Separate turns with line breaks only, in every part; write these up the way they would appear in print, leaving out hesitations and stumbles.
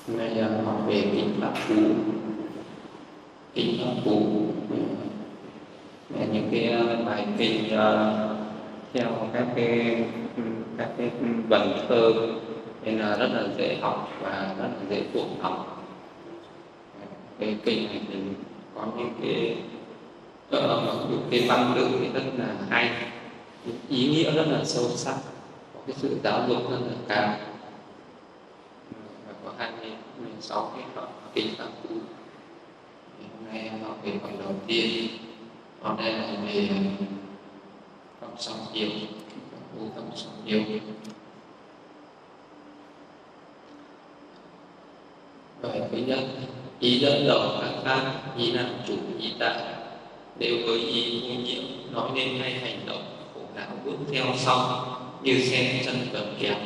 Hôm nay hỏi về kinh Pháp Cú. Kinh Pháp Cú là những cái bài kinh theo các cái vần thơ, nên là rất là dễ học và rất là dễ thuộc học. Cái kinh này thì có những cái văn tự thì rất là hay, ý nghĩa rất là sâu sắc, có cái sự giáo dục rất là cao. Và có 26 cái đoạn kinh Pháp Cú. Hôm nay nói về phần đầu tiên, ở đây là về tâm song yêu, tâm song yêu. Bài thứ nhất, ý dẫn đầu các pháp, ý làm chủ ý tại, đều với ý vô nhiễm, nói nên hay hành động, khổ não bước theo sau, như xe chân cầm kéo.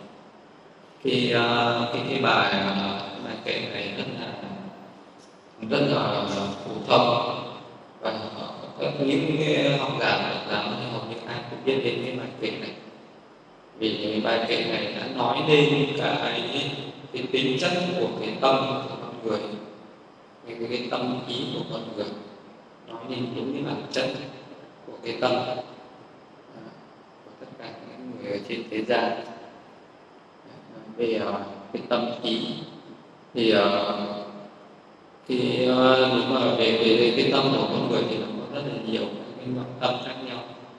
Cái bài kệ này rất là phổ thông, và những cái học giả Phật giáo thì hầu như ai cũng biết đến cái bài kệ này, vì bài kệ này đã nói lên cái tính chất của cái tâm của con người, cái tâm ý của con người, nói lên đúng cái bản chất của cái tâm của tất cả những người ở trên thế gian. Về cái tâm ý thì nếu mà về cái tâm của con người thì nó có rất là nhiều cái loại tâm khác nhau.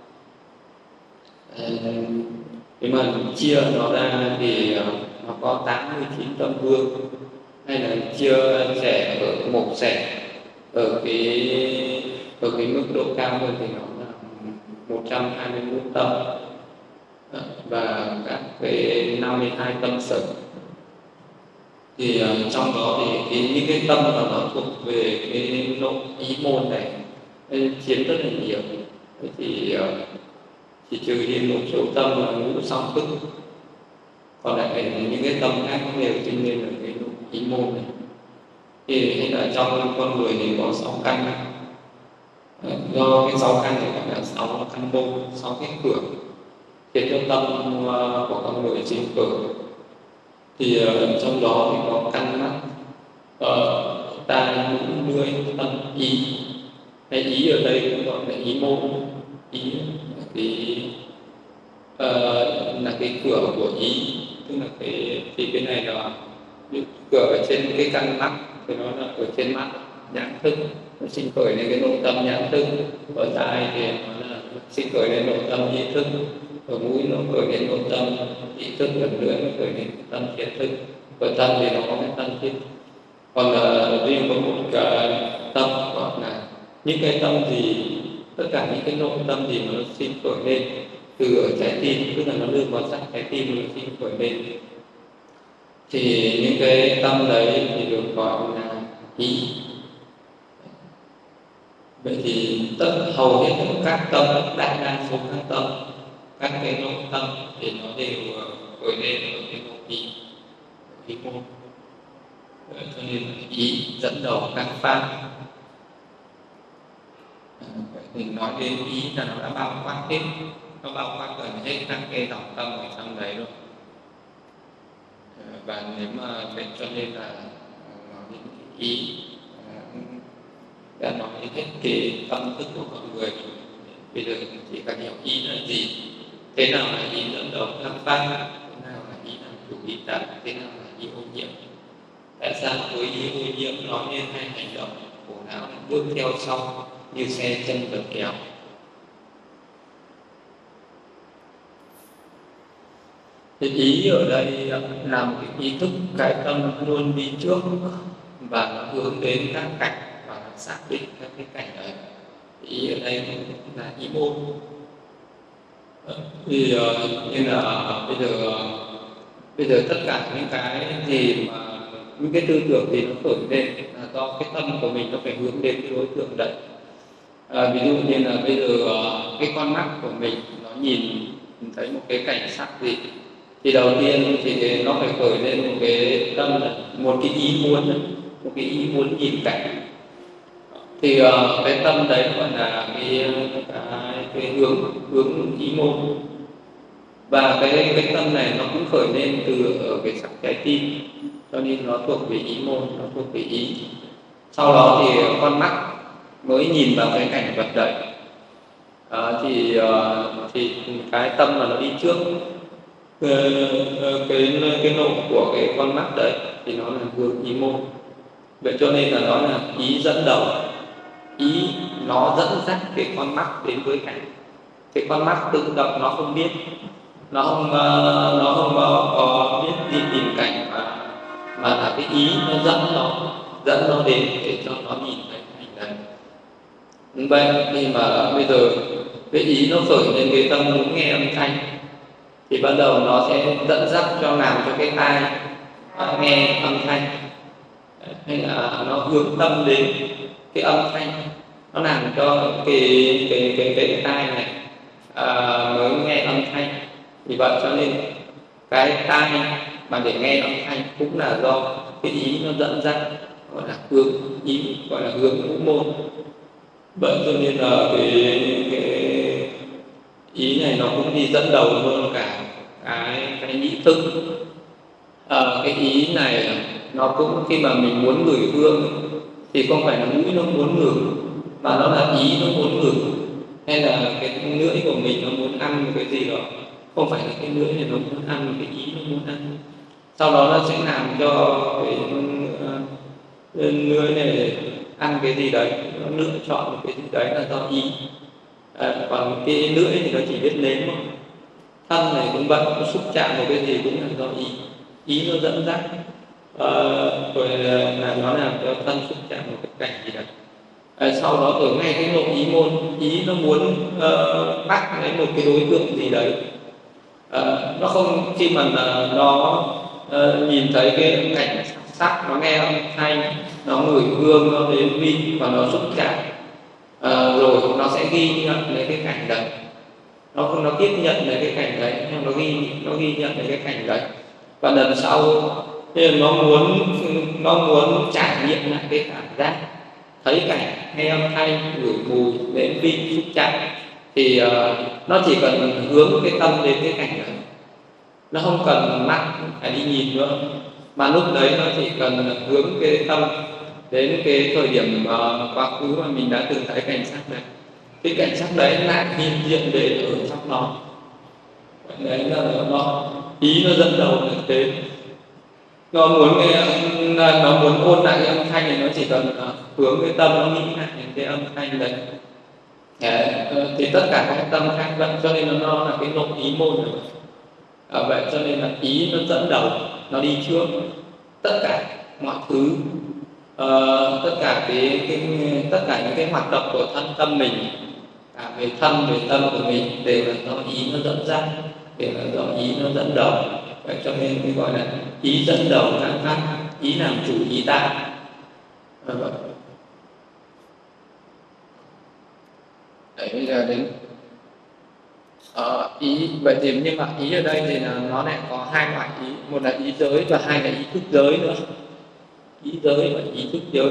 Nếu mà chia nó ra thì nó có 89 tâm vương, hay là chia sẻ ở một sẻ ở cái mức độ cao hơn thì nó là 121 tâm, và các cái 52 tâm sở. Thì trong đó thì những cái tâm mà nó thuộc về cái nội ý môn này chiếm rất là nhiều. Thì chỉ trừ đi một số tâm là ngũ song thức, còn lại những cái tâm khác đều sinh lên ở cái nội ý môn này. Thì là trong con người thì có 6 căn, do cái 6 căn này gọi là 6 căn môn, 6 cái cửa khiến cho tâm của con người sinh khởi. Thì trong đó thì có căn mắt, tai, mũi, lưỡi, tâm, ý. Hay ý ở đây cũng gọi là ý môn. Ý là cái cửa của ý, tức là cái này là cửa ở trên cái căn mắt, thì nó là ở trên mắt nhãn thức, nó sinh khởi lên cái nội tâm nhãn thức. Ở tai thì nó là sinh khởi lên nội tâm ý thức. Ở mũi nó khởi lên nội tâm ý thức, ở lưỡi nó khởi lên tâm thiệt thức. Ở tâm thì nó có cái tâm thiết. Còn riêng có một cái tâm gọi là những cái tâm gì, tất cả những cái nội tâm gì mà nó sinh khởi lên từ ở trái tim, tức là nó đưa vào sắc trái tim, nó sinh khởi lên, thì những cái tâm đấy thì được gọi là ý. Vậy thì hầu hết các tâm, đại đa số các tâm, các cái nội tâm thì nó đều khởi lên ở cái nội ý môn. Cho nên ý dẫn đầu các pháp. Thì nói đến ý là nó đã bao quát hết, nó bao quát gần hết các cái dòng tâm ở trong đấy rồi. Và nếu mà vậy cho nên là nói đến ý đã nói hết cái tâm thức của con người. Bây giờ chỉ cần hiểu ý là gì, thế nào là ý dẫn đầu các pháp, thế nào là ý làm chủ ý tại, thế nào là ý ô nhiễm. Tại sao với ý ô nhiễm nói nên hay hành động, khổ não bước theo sau, như xe chân vật kéo. Thì ý ở đây là một cái ý thức, cái tâm luôn đi trước và nó hướng đến các cảnh và nó xác định các cái cảnh đấy. Ý ở đây là ý môn. Thì như là bây giờ tất cả những cái gì mà những cái tư tưởng gì nó khởi lên là do cái tâm của mình nó phải hướng đến cái đối tượng đấy. Ví dụ như là bây giờ cái con mắt của mình nó nhìn thấy một cái cảnh sắc gì, thì đầu tiên thì nó phải khởi lên một cái tâm là một cái ý muốn nhìn cảnh. Thì cái tâm đấy gọi là cái hướng ý môn. Và cái tâm này nó cũng khởi lên từ ở cái sắc trái tim. cho nên nó thuộc về ý môn, nó thuộc về ý. Sau đó thì con mắt mới nhìn vào cái cảnh vật đấy. Thì cái tâm mà nó đi trước cái nộ của cái con mắt đấy thì nó là hướng ý môn. Vậy cho nên là nói là ý dẫn đầu, ý nó dẫn dắt cái con mắt đến với cảnh. Cái con mắt tự động nó không biết, nó không có biết đi tìm cảnh, mà là cái ý nó dẫn nó đến để cho nó nhìn thấy cảnh đấy. Vậy khi mà bây giờ cái ý nó khởi lên cái tâm muốn nghe âm thanh thì bắt đầu nó sẽ dẫn dắt làm cho cái tai nghe âm thanh, hay là nó hướng tâm đến cái âm thanh, nó làm cho cái tai này mới nghe âm thanh. Vì vậy cho nên cái tai mà để nghe âm thanh cũng là do cái ý nó dẫn dắt, gọi là hướng ý, gọi là hướng ngũ môn. Vậy cho nên là cái ý này nó cũng đi dẫn đầu hơn cả cái nhĩ thức. Cái ý này nó cũng khi mà mình muốn ngửi hương thì không phải là mũi nó muốn ngửi, mà nó là ý nó muốn ngửi, hay là cái lưỡi của mình nó muốn ăn một cái gì đó, không phải là cái lưỡi này nó muốn ăn, cái ý nó muốn ăn. Sau đó nó sẽ làm cho cái lưỡi này ăn cái gì đấy, nó lựa chọn một cái gì đấy là do ý. Còn cái lưỡi thì nó chỉ biết nếm thôi. Thân này cũng vậy, nó xúc chạm một cái gì cũng là do ý nó dẫn dắt, rồi là nó làm cho thân xúc chạm một cái cảnh gì đấy. Sau đó ở ngay cái nội ý môn, ý nó muốn bắt lấy một cái đối tượng gì đấy. Nó không, khi mà nó nhìn thấy cái cảnh sắc, nó nghe âm thanh, nó ngửi hương, nó đến vị và nó xúc chạm, rồi nó sẽ ghi nhận lấy cái cảnh đấy, nó tiếp nhận lấy cái cảnh đấy, nó ghi nhận lấy cái cảnh đấy. Và lần sau thì nó muốn trải nghiệm lại cái cảm giác thấy cảnh, nghe âm thanh, ngửi mùi, đến vị, xúc chạm, thì nó chỉ cần hướng cái tâm đến cái cảnh đấy, nó không cần mắt phải đi nhìn nữa, mà lúc đấy nó chỉ cần hướng cái tâm đến cái thời điểm quá khứ mà mình đã từng thấy cảnh sắc đấy. Cái cảnh sắc đấy lại hiện diện để ở trong nó. Đấy là nó ý nó dẫn đầu được đến. Nó muốn ôn lại cái âm thanh này, nó chỉ cần hướng cái tâm nó nghĩ lại đến cái âm thanh đấy. Thì tất cả các tâm khác vậy, cho nên nó là cái nội ý môn rồi. Vậy cho nên là ý nó dẫn đầu, nó đi trước tất cả mọi thứ, tất cả những cái hoạt động của thân tâm mình, cả về thân về tâm của mình đều là do ý nó dẫn dắt, đều là do ý nó dẫn đầu. Vậy cho nên cái gọi là ý dẫn đầu các pháp, ý làm chủ ý tác. Đấy, bây giờ đến ý. Vậy thì nhưng mà ý ở đây thì là nó lại có hai loại ý, một là ý giới và hai là ý thức giới nữa. Ý giới và ý thức giới.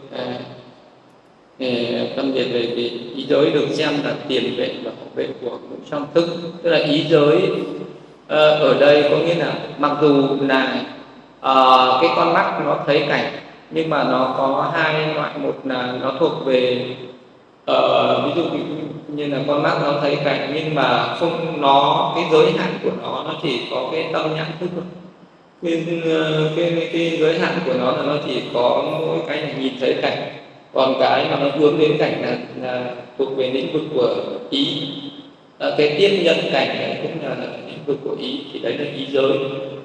Phân biệt về ý giới được xem là tiền vệ và hậu vệ của ngũ song thức. Tức là ý giới ở đây có nghĩa là mặc dù là cái con mắt nó thấy cảnh, nhưng mà nó có hai loại. Một là nó thuộc về ví dụ như là con mắt nó thấy cảnh, nhưng mà không, cái giới hạn của nó chỉ có cái tâm nhãn thức thôi. Cái giới hạn của nó là nó chỉ có mỗi cái là nhìn thấy cảnh, còn cái mà nó hướng đến cảnh là thuộc về lĩnh vực của ý. Cái tiếp nhận cảnh này cũng là lĩnh vực của ý, thì đấy là ý giới.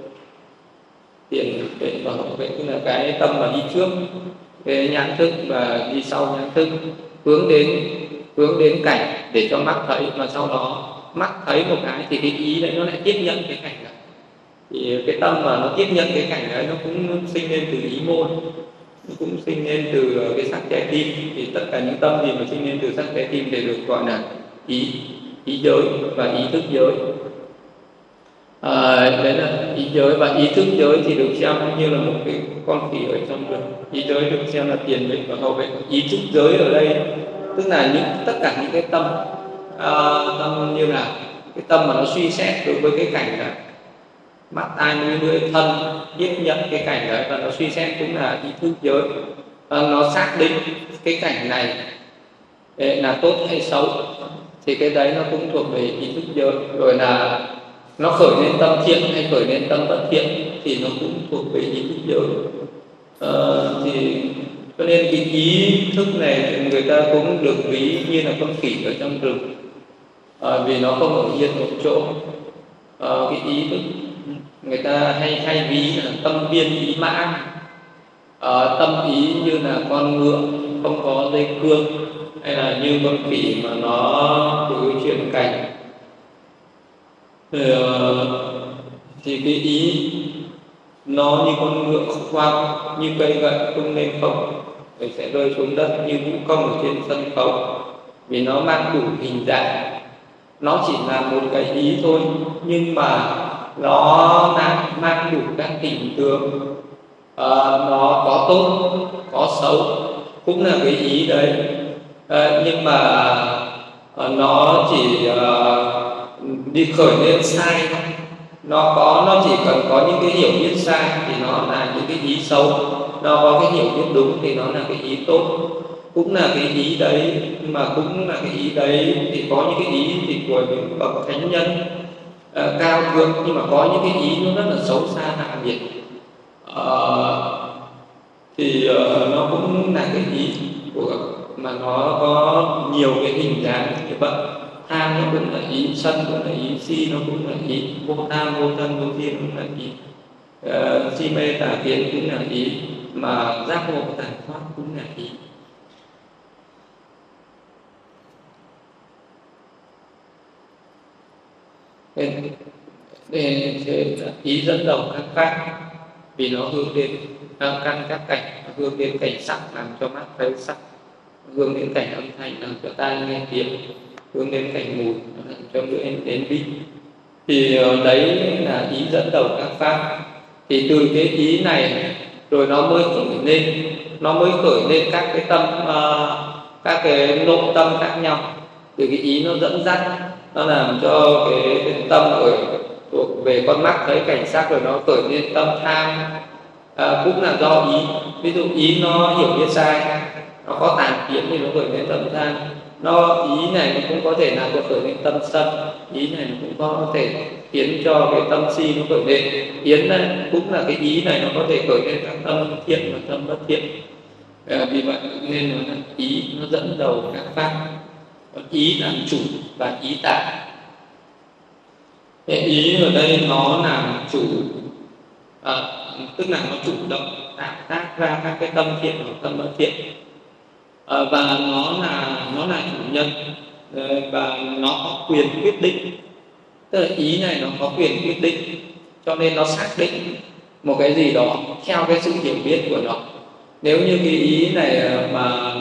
Tiền vệ và hậu vệ tức là cái tâm mà đi trước cái nhãn thức và đi sau nhãn thức, hướng đến cảnh để cho mắt thấy, mà sau đó mắt thấy một cái thì cái ý đấy nó lại tiếp nhận cái cảnh đấy. Thì cái tâm mà nó tiếp nhận cái cảnh đấy nó cũng sinh lên từ ý môn, nó cũng sinh lên từ cái sắc trái tim. Thì tất cả những tâm gì mà sinh lên từ sắc trái tim thì được gọi là ý giới và ý thức giới. Đấy là ý giới. Và ý thức giới thì được xem như là một cái con khỉ ở trong rừng. Ý giới được xem là tiền vệ và hậu vệ. Ý thức giới ở đây tức là tất cả những cái tâm như là cái tâm mà nó suy xét đối với cái cảnh này, mắt tai mũi lưỡi thân tiếp nhận cái cảnh đấy và nó suy xét cũng là ý thức giới. Nó xác định cái cảnh này là tốt hay xấu thì cái đấy nó cũng thuộc về ý thức giới. Rồi là nó khởi lên tâm thiện hay khởi lên tâm bất thiện thì nó cũng thuộc về ý thức giới. Thì cho nên cái ý thức này thì người ta cũng được ví như là con khỉ ở trong rừng, vì nó không ở yên một chỗ. Cái ý thức người ta hay ví là tâm viên ý mã, tâm ý như là con ngựa không có dây cương, hay là như con khỉ mà nó cứ chuyển cảnh. Thì cái ý nó như con ngựa khoang, như cây gậy tung lên không rồi sẽ rơi xuống đất như vũ công ở trên sân khấu, vì nó mang đủ hình dạng. Nó chỉ là một cái ý thôi, nhưng mà nó mang đủ các hình tướng. Nó có tốt có xấu cũng là cái ý đấy. Nhưng mà nó chỉ đi khởi lên sai thôi. Nó chỉ cần có những cái hiểu biết sai thì nó là những cái ý xấu, nó có cái hiểu biết đúng thì nó là cái ý tốt, cũng là cái ý đấy. Nhưng mà cũng là cái ý đấy thì có những cái ý thì của những bậc thánh nhân cao thượng, nhưng mà có những cái ý nó rất là xấu xa hạ nhiệt. Thì nó cũng là cái ý của mà nó có nhiều cái hình dáng như vậy. Tham nó cũng là ý, sân cũng là ý, si nó cũng là ý, vô tham vô thân vô thiên cũng là ý, si mê tà kiến cũng là ý, mà giác ngộ giải thoát cũng là ý. Ý dẫn đầu các pháp, vì nó hướng đến căn các cảnh, nó hướng đến cảnh sắc làm cho mắt thấy sắc, hướng đến cảnh âm thanh làm cho tai nghe tiếng, hướng đến cảnh mùi làm cho lưỡi đến vị. Thì đấy là ý dẫn đầu các pháp. Thì từ cái ý này rồi nó mới khởi lên các cái tâm, các cái nội tâm khác nhau. Từ cái ý nó dẫn dắt, nó làm cho cái tâm ở thuộc về con mắt thấy cảnh sắc, rồi nó khởi lên tâm tham, cũng là do ý. Ví dụ ý nó hiểu biết sai, nó có tàn kiến thì nó khởi lên tâm tham. Ý này nó cũng có thể làm cho khởi lên tâm sân, ý này nó cũng có thể khiến cho cái tâm si nó khởi lên. Yến này cũng là cái ý này, nó có thể khởi lên các tâm thiện và tâm bất thiện. Vì vậy nên nó là ý nó dẫn đầu các pháp, ý làm chủ và ý tại. Cái ý ở đây nó làm chủ, tức là nó chủ động tạo tác ra các cái tâm thiện hoặc tâm bất thiện, và nó là chủ nhân, và nó có quyền quyết định. Tức là ý này nó có quyền quyết định, cho nên nó xác định một cái gì đó theo cái sự hiểu biết của nó. Nếu như cái ý này mà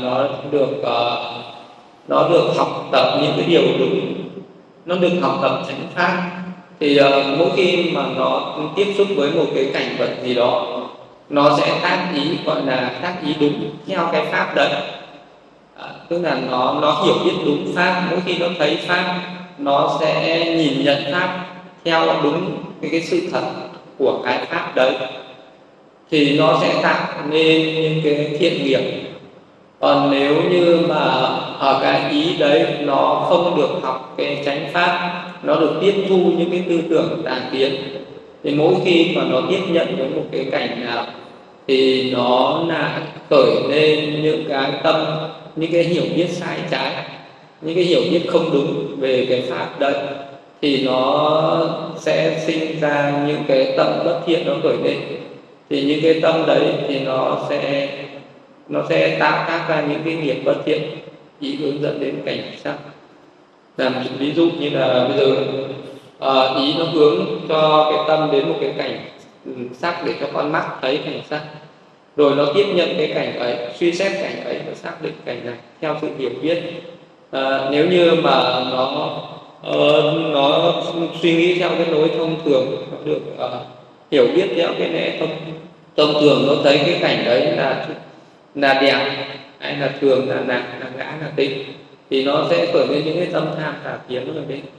nó được học tập những cái điều đúng, nó được học tập chánh pháp, thì mỗi khi mà nó tiếp xúc với một cái cảnh vật gì đó, nó sẽ tác ý, gọi là tác ý đúng theo cái pháp đấy. Tức là nó hiểu biết đúng pháp. Mỗi khi nó thấy pháp, nó sẽ nhìn nhận pháp theo đúng cái sự thật của cái pháp đấy, thì nó sẽ tạo nên những cái thiện nghiệp. Còn nếu như mà ở cái ý đấy nó không được học cái chánh pháp, nó được tiếp thu những cái tư tưởng tà kiến, thì mỗi khi mà nó tiếp nhận với một cái cảnh nào thì nó lại khởi lên những cái tâm, những cái hiểu biết sai trái, những cái hiểu biết không đúng về cái pháp đấy, thì nó sẽ sinh ra những cái tâm bất thiện nó khởi lên. Thì những cái tâm đấy thì nó sẽ tạo tác ra những cái nghiệp bất thiện, ý hướng dẫn đến cảnh sắc. Làm ví dụ như là bây giờ ý nó hướng cho cái tâm đến một cái cảnh sắc để cho con mắt thấy cảnh sắc, rồi nó tiếp nhận cái cảnh ấy, suy xét cảnh ấy và xác định cảnh này theo sự hiểu biết. Nếu như mà nó suy nghĩ theo cái lối thông thường, nó được hiểu biết theo cái lẽ thông thường, nó thấy cái cảnh đấy là đẹp hay là thường, là nặng, là ngã, là tịnh, thì nó sẽ khởi lên những cái tâm tham tà kiến ở bên.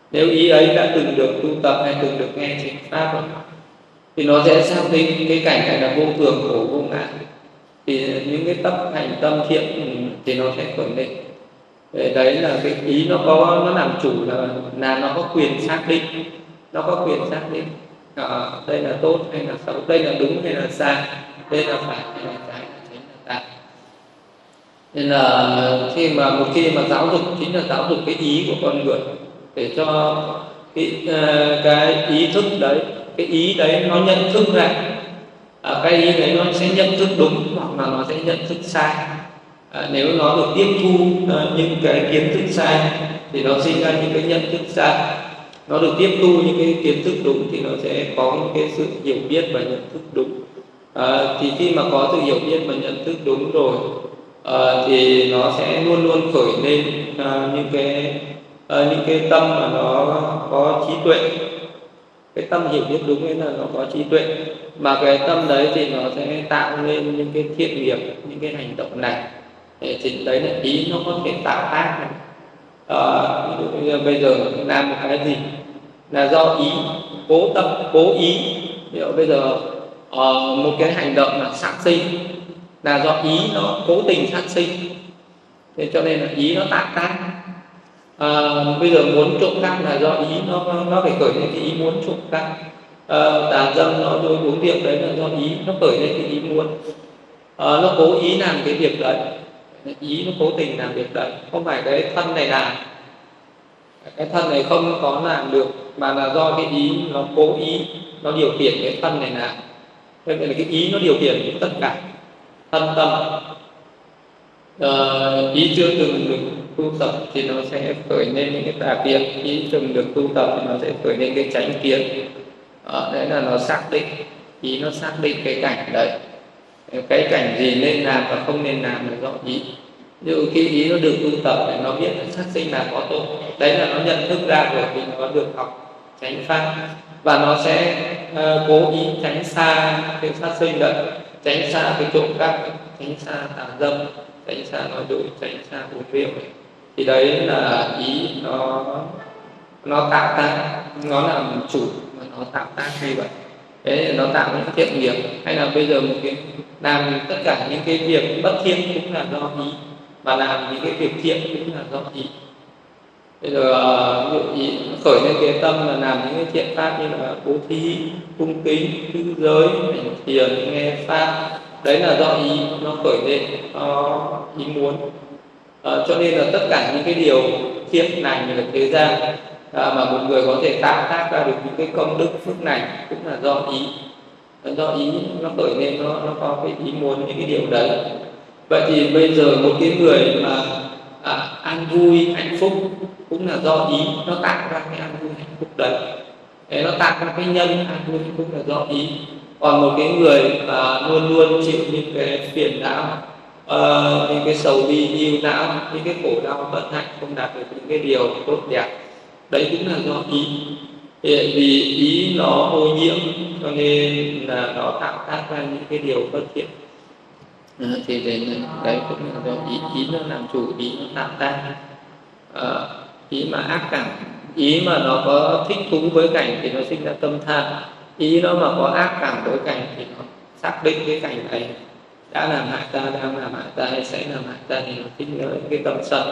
Nếu ý ấy đã từng được tu tập hay từng được nghe chánh pháp rồi, thì nó sẽ xác định cái cảnh này là vô thường, khổ, vô ngã. Thì những cái tập hành tâm thiện thì nó sẽ khởi lên. Đấy là cái ý nó làm chủ, là nó có quyền xác định, nó có quyền xác định đây là tốt hay là xấu, đây là đúng hay là sai, đây là phải hay là trái, là chánh là tà. Nên là một khi mà giáo dục chính là giáo dục cái ý của con người, để cho cái ý thức đấy, cái ý đấy nó nhận thức ra, cái ý đấy nó sẽ nhận thức đúng hoặc là nó sẽ nhận thức sai. Nếu nó được tiếp thu những cái kiến thức sai thì nó sinh ra những cái nhận thức sai. Nó được tiếp thu những cái kiến thức đúng thì nó sẽ có những cái sự hiểu biết và nhận thức đúng. Thì khi mà có sự hiểu biết và nhận thức đúng rồi, thì nó sẽ luôn luôn khởi lên những cái tâm mà nó có trí tuệ. Cái tâm hiểu biết đúng ấy là nó có trí tuệ, mà cái tâm đấy thì nó sẽ tạo nên những cái thiện nghiệp, những cái hành động này. Thì đấy là ý nó có thể tạo tác này. Ví dụ bây giờ làm một cái gì là do ý, cố tâm, cố ý. Ví dụ bây giờ một cái hành động là sát sinh là do ý nó cố tình sát sinh, thế cho nên là ý nó tạo tác. Bây giờ muốn trộm cắp là do ý nó phải khởi lên cái ý muốn trộm cắp. Tà dâm nó đối uống rượu đấy là do ý nó khởi lên cái ý muốn. Nó cố ý làm cái việc đấy, ý nó cố tình làm việc đấy, không phải cái thân này làm, cái thân này không có làm được, mà là do cái ý nó cố ý nó điều khiển cái thân này làm. Thế nên là cái ý nó điều khiển tất cả thân tâm. Ý chưa từng được tu tập thì nó sẽ khởi lên những cái tà kiến, ý từng được tu tập thì nó sẽ khởi lên cái chánh kiến. Đấy là nó xác định, ý nó xác định cái cảnh đấy, cái cảnh gì nên làm và không nên làm là do ý. Ví dụ khi ý nó được tu tập thì nó biết là sát sinh là có tội, đấy là nó nhận thức ra rồi vì nó được học chánh pháp, và nó sẽ cố ý tránh xa cái sát sinh đấy, tránh xa cái trộm cắp, tránh xa tà dâm, tránh xa nói dối, tránh xa uống rượu. Thì đấy là ý nó tạo tác, nó làm chủ và nó tạo tác như vậy. Thế nó tạo những thiện nghiệp. Hay là bây giờ một cái làm tất cả những cái việc bất thiện cũng là do ý, mà làm những cái việc thiện cũng là do ý. Bây giờ ví dụ ý khởi lên cái tâm là làm những cái thiện pháp như là bố thí, cung kính, giữ giới, hành thiền, nghe pháp, đấy là do ý nó khởi lên, ý muốn. Cho nên là tất cả những cái điều thiện lành ở thế gian mà một người có thể tạo tác ra được những cái công đức phước lành cũng là do ý. Do ý nó khởi lên, nó có cái ý muốn những cái điều đấy. Vậy thì bây giờ một cái người mà an vui hạnh phúc cũng là do ý nó tạo ra cái an vui hạnh phúc đấy. Thế nó tạo ra cái nhân an vui hạnh phúc là do ý. Còn một cái người mà luôn luôn chịu những cái phiền não, những cái sầu bi ưu não, những cái khổ đau bất hạnh, không đạt được những cái điều tốt đẹp, đấy cũng là do ý. Vì ý nó ô nhiễm cho nên là nó tạo tác ra những cái điều bất thiện. Thì đấy cũng là do ý nó làm chủ, ý nó tạo tác. Ý mà ác cảm, ý mà nó có thích thú với cảnh thì nó sinh ra tâm tham. Ý nó mà có ác cảm với cảnh thì nó xác định cái cảnh này đã làm hại ta, đang làm hại ta hay sẽ làm hại ta thì nó sinh ra cái tâm sân.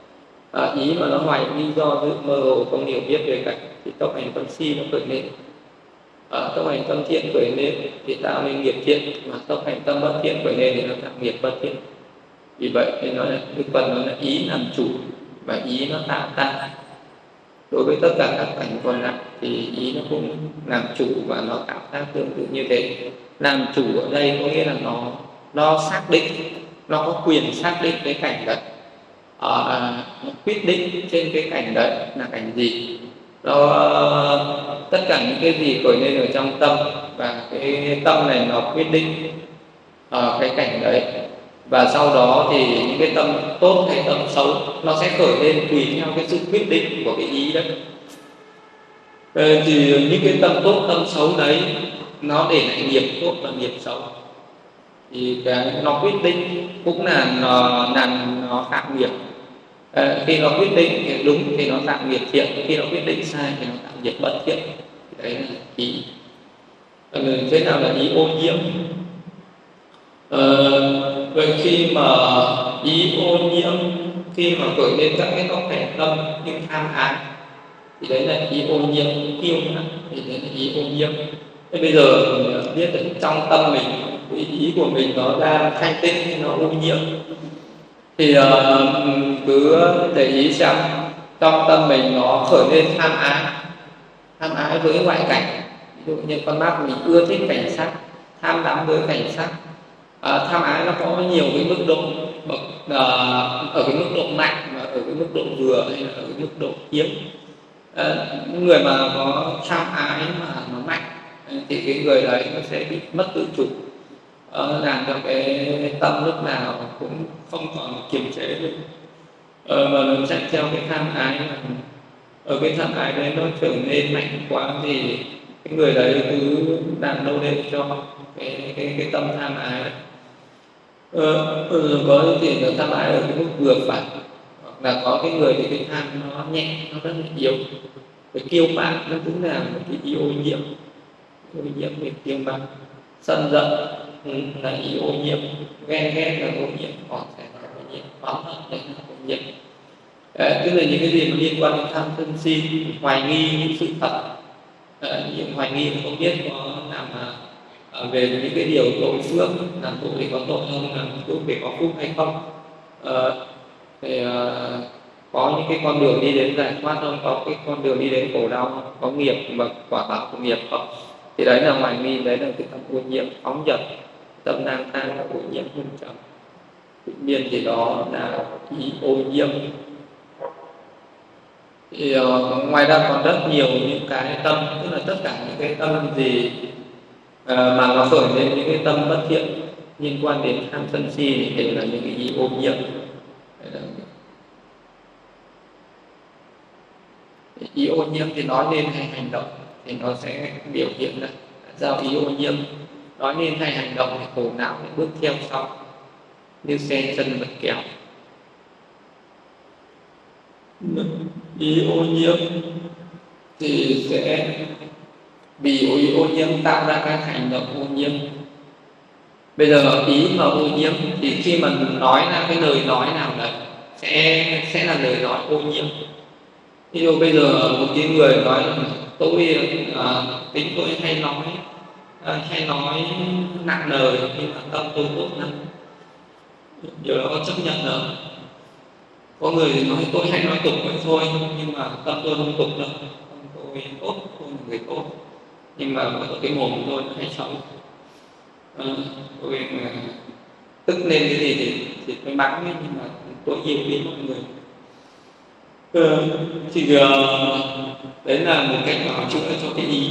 Ý mà nó hoài nghi do dự mơ hồ không hiểu biết về cảnh thì tốc hành tâm si nó khởi lên. Tốc hành tâm thiện khởi lên thì tạo nên nghiệp thiện, mà tốc hành tâm bất thiện khởi lên thì nó tạo nghiệp bất thiện. Vì vậy nên nói là cái phần nó là ý làm chủ và ý nó tạo tác. Đối với tất cả các cảnh còn lại thì ý nó cũng làm chủ và nó tạo tác tương tự như thế. Làm chủ ở đây có nghĩa là nó xác định, nó có quyền xác định cái cảnh đấy, nó quyết định trên cái cảnh đấy là cảnh gì. Tất cả những cái gì khởi lên ở trong tâm, và cái tâm này nó quyết định cái cảnh đấy. Và sau đó thì những cái tâm tốt hay tâm xấu nó sẽ khởi lên tùy theo cái sự quyết định của cái ý đấy. Thì những cái tâm tốt tâm xấu đấy nó để lại nghiệp tốt và nghiệp xấu, thì cái nó quyết định cũng là nó phạm nghiệp. Khi nó quyết định thì đúng thì nó tạo nghiệp thiện, khi nó quyết định sai thì nó tạo nghiệp bất thiện. Đấy là ý. Thế nào là ý ô nhiễm? Vậy khi mà ý ô nhiễm, khi mà khởi lên các cái gốc hành tâm như tham ái thì đấy là ý ô nhiễm. Kiêu ngạo thì đấy là ý ô nhiễm. Thế bây giờ mình biết được trong tâm mình, ý của mình nó đang thanh tịnh hay nó ô nhiễm, thì cứ để ý xem trong tâm mình nó khởi lên tham ái với ngoại cảnh. Ví dụ như con mắt mình ưa thích cảnh sắc, tham đắm với cảnh sắc. Tham ái nó có nhiều cái mức độ bậc, ở cái mức độ mạnh và ở cái mức độ vừa hay là ở cái mức độ yếu. Những người mà có tham ái mà nó mạnh thì cái người đấy nó sẽ bị mất tự chủ, làm cho cái tâm lúc nào cũng không còn kiềm chế được, mà nó chạy theo cái tham ái. Ở cái tham ái đấy nó trở nên mạnh quá thì cái người đấy cứ đang đâu lên cho cái tâm tham ái đấy. Có thể là tham ái ở cái mức vừa phải, hoặc là có cái người thì cái tham nó nhẹ, nó rất là yếu. Cái kiêu mạn nó cũng là một cái ý ô nhiễm. Ô nhiễm về kiêu mạn. Sân giận là ý ô nhiễm. Ghen ghét là ô nhiễm. Còn sẽ là ô nhiễm. Oán hận là ô nhiễm. Tức là những cái gì mà liên quan đến tham sân si, hoài nghi những sự thật, những hoài nghi không biết có làm về những cái điều tội phước, làm tội để có tội không, làm tội để có phúc hay không, thì có những cái con đường đi đến giải thoát không, có cái con đường đi đến khổ đau không, có nghiệp và quả báo của nghiệp không. Thì đấy là hoài nghi, đấy là cái tâm ô nhiễm. Phóng dật, tâm lang thang là ô nhiễm nghiêm trọng. Tự nhiên thì đó là ý ô nhiễm. Thì ngoài ra còn rất nhiều những cái tâm, tức là tất cả những cái tâm gì mà nó khởi lên những cái tâm bất thiện liên quan đến tham sân si thì đều là những cái ý ô nhiễm. Ý ô nhiễm thì nói lên hay hành động thì nó sẽ biểu hiện ra giao ý ô nhiễm. Nói lên hay hành động thì khổ não lại bước theo sau như xe chân vật kéo. Ý ô nhiễm thì sẽ vì ý ô nhiễm tạo ra các hành động ô nhiễm. Bây giờ ý mà ô nhiễm thì khi mà nói ra cái lời nói nào đấy sẽ là lời nói ô nhiễm. Ví dụ bây giờ một cái người nói tôi tính tôi hay nói nặng lời nhưng mà tâm tôi tốt lắm, điều đó có chấp nhận được. Có người thì nói tôi hay nói tục vậy thôi nhưng mà tâm tôi không tục đâu, tâm tôi tốt, tôi là người tốt, nhưng mà ở cái mồm của tôi nó hay xấu. Tôi tức lên cái gì thì tôi mắng, nhưng mà tôi yêu quý mọi người. Thì đấy là một cách bảo chữa cho cái ý.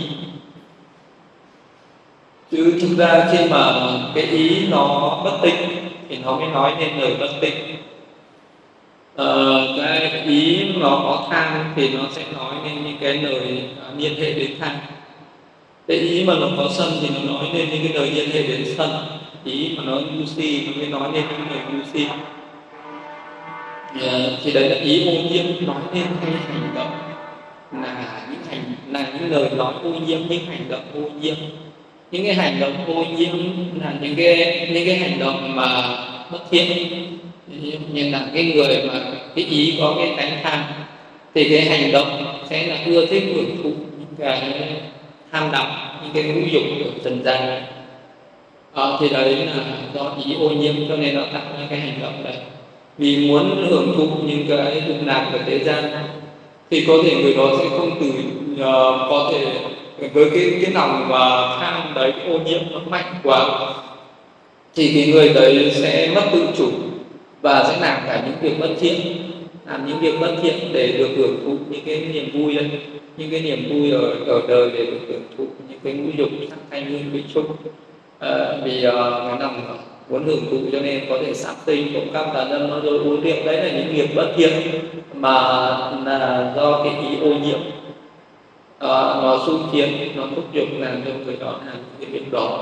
Chứ thực ra khi mà cái ý nó bất tịnh thì nó mới nói nên lời bất tịnh. Cái ý nó có tham thì nó sẽ nói nên những cái lời liên hệ đến tham. Cái ý mà nó có sân thì nó nói nên những cái lời liên hệ đến sân. Ý mà nó ngu si nó mới nói nên những lời ngu si. Thì đấy là ý ô nhiễm. Nói nên hay hành động là những lời nói ô nhiễm, những hành động ô nhiễm. Những cái hành động ô nhiễm là những cái hành động mà bất thiện. Nhưng là cái người mà cái ý có cái tánh tham thì cái hành động sẽ là ưa thích hưởng thụ những cái tham đắm, những cái ngũ dục của trần gian. Thì đấy là do ý ô nhiễm cho nên nó tạo ra cái hành động đấy. Vì muốn hưởng thụ những cái dục lạc của thế gian thì có thể người đó sẽ không có thể với cái lòng và tham đấy, cái ô nhiễm nó mạnh quá thì cái người đấy sẽ mất tự chủ và sẽ làm cả những việc bất thiện, làm những việc bất thiện để được hưởng thụ những cái niềm vui đấy, những cái niềm vui ở đời để được hưởng thụ những cái ngũ dục sắc thanh hương vị xúc. Vì cái lòng muốn hưởng thụ cho nên có thể sát sinh, trộm cắp, tà dâm, nói dối, uống rượu, đấy là những nghiệp bất thiện mà là do cái ý ô nhiễm. Nó xung chiến, nó thúc giục làm cho người đó làm cái việc đó.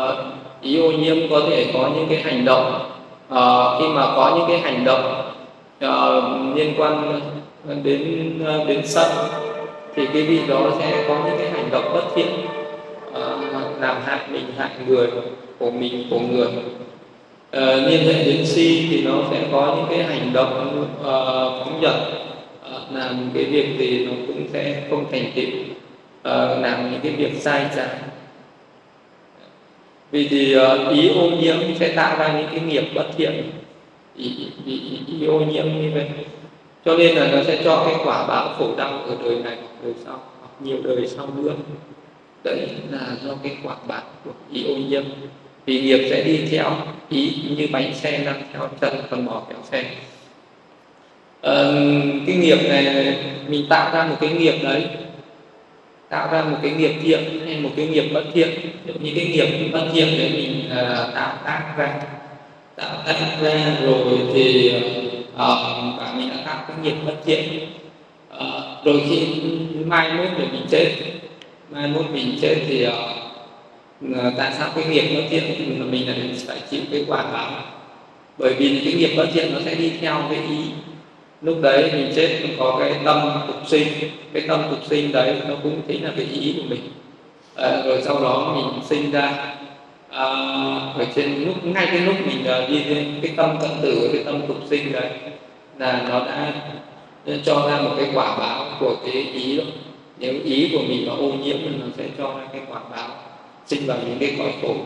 Ý ô nhiễm có thể có những cái hành động, khi mà có những cái hành động liên quan đến sân, thì cái vị đó sẽ có những cái hành động bất thiện, làm hại mình, hại người của mình, của người. Liên hệ đến si thì nó sẽ có những cái hành động phóng dật, làm cái việc gì nó cũng sẽ không thành tựu, làm những cái việc sai trái. Vì thì ý ô nhiễm sẽ tạo ra những cái nghiệp bất thiện, ý ô nhiễm như vậy, cho nên là nó sẽ cho cái quả báo khổ đau ở đời này hoặc đời sau, hoặc nhiều đời sau nữa. Đấy là do cái quả báo của ý ô nhiễm. Vì nghiệp sẽ đi theo ý, như bánh xe đang theo chân con bò kéo xe. Cái nghiệp này mình tạo ra một cái nghiệp đấy, tạo ra một cái nghiệp thiện hay một cái nghiệp bất thiện. Những cái nghiệp bất thiện đấy mình tạo tác ra rồi thì và mình đã tạo cái nghiệp bất thiện. Rồi khi mai mốt để mình chết thì tại sao cái nghiệp bất thiện thì mình lại phải chịu cái quả báo? Bởi vì cái nghiệp bất thiện nó sẽ đi theo cái ý. Lúc đấy mình chết có cái tâm tục sinh, cái tâm tục sinh đấy nó cũng chính là cái ý của mình. Rồi sau đó mình sinh ra ở trên ngay cái lúc mình đi đến cái tâm cận tử, cái tâm tục sinh đấy là nó đã cho ra một cái quả báo của cái ý đó. Nếu ý của mình nó ô nhiễm thì nó sẽ cho ra cái quả báo sinh vào những cái cõi khổ.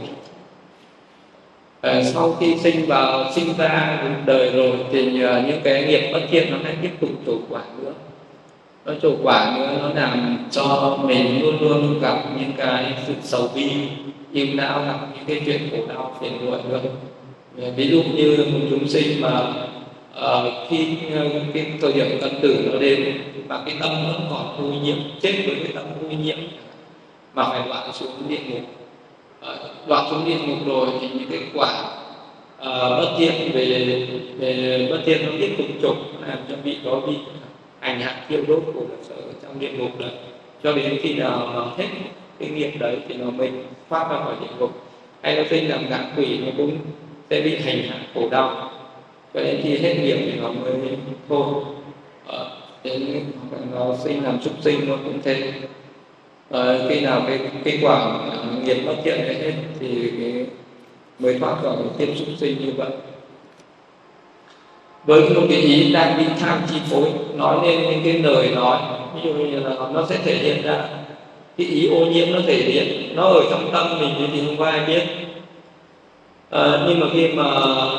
Sau khi sinh ra đời rồi thì những cái nghiệp bất thiện nó lại tiếp tục trổ quả nữa. Nó trổ quả nữa, nó làm cho mình luôn luôn gặp những cái sự sầu bi, yêu não, gặp những cái chuyện khổ đau phiền muộn nữa. Ví dụ như một chúng sinh mà khi cái thời điểm cận tử nó đến và cái tâm vẫn còn ô nhiễm, chết với cái tâm ô nhiễm mà phải đoạn xuống địa ngục. Đoạn xuống địa ngục rồi thì những cái quả bất thiện về bất thiện nó tiếp tục trục, làm cho vị đó bị hành hạ thiêu đốt của sở trong địa ngục này, cho đến khi nào mà hết cái nghiệp đấy thì nó mình thoát ra khỏi địa ngục. Hay nó sinh làm ngạ quỷ, nó cũng sẽ bị hành hạ khổ đau, cho đến khi hết nghiệp thì nó mới thôi. Đến nó sinh làm súc sinh nó cũng thế. Khi nào cái quả nghiệp bất thiện đấy hết thì mới thoát khỏi kiếp súc sinh như vậy. Với một cái ý đang bị tham chi phối, nói lên những cái lời nói, ví dụ như là nó sẽ thể hiện ra cái ý ô nhiễm, nó thể hiện nó ở trong tâm mình thì không có ai biết. Nhưng mà khi mà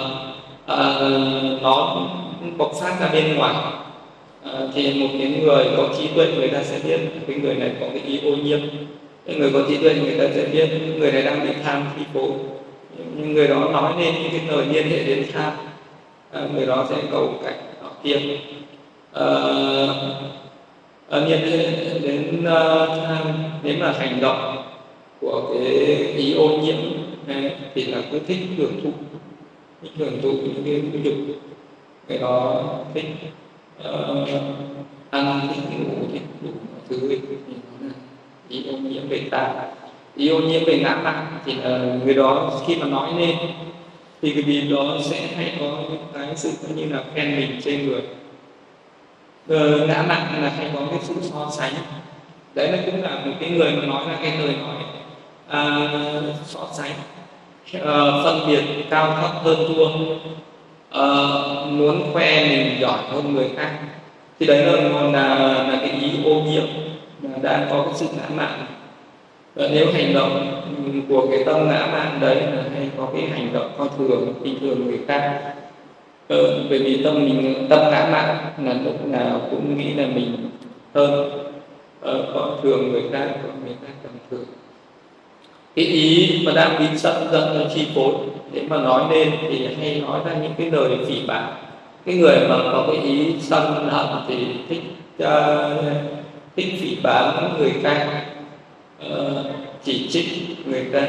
nó bộc phát ra bên ngoài thì một cái người có trí tuệ người ta sẽ biết cái người này có cái ý ô nhiễm. Cái người có trí tuệ người ta sẽ biết người này đang bị tham chi phối. Nhưng người đó nói lên những cái lời liên hệ đến tham, người đó sẽ cầu cảnh họ kia. Liên hệ đến tham, nếu mà hành động của cái ý ô nhiễm này, thì là cứ thích hưởng thụ những cái dục. Người đó thích ăn, thích ngủ, thích đủ thứ, thì nó là ý ô nhiễm về ta. Ý ô nhiễm về ngã mạn thì người đó khi mà nói lên thì cái gì đó sẽ hay có những cái sự như là khen mình trên người. Ngã mạn là hay có cái sự so sánh. Đấy là cũng là một cái người mà nói ra cái lời nói so sánh, phân biệt cao thấp hơn thua, muốn khoe mình giỏi hơn người khác, thì đấy là cái ý ô nhiễm mà đang có cái sự ngã mạn. Và nếu hành động của cái tâm ngã mạn đấy là hay có cái hành động coi thường, khinh thường người khác. Bởi vì tâm ngã mạn là lúc nào cũng nghĩ là mình hơn, coi thường người khác, còn người khác tầm thường. Cái ý mà đang bị giận nó chi phối, để mà nói lên thì hay nói ra những cái lời phỉ báng. Cái người mà có cái ý sân hận thì thích phỉ báng người khác, chỉ trích người ta.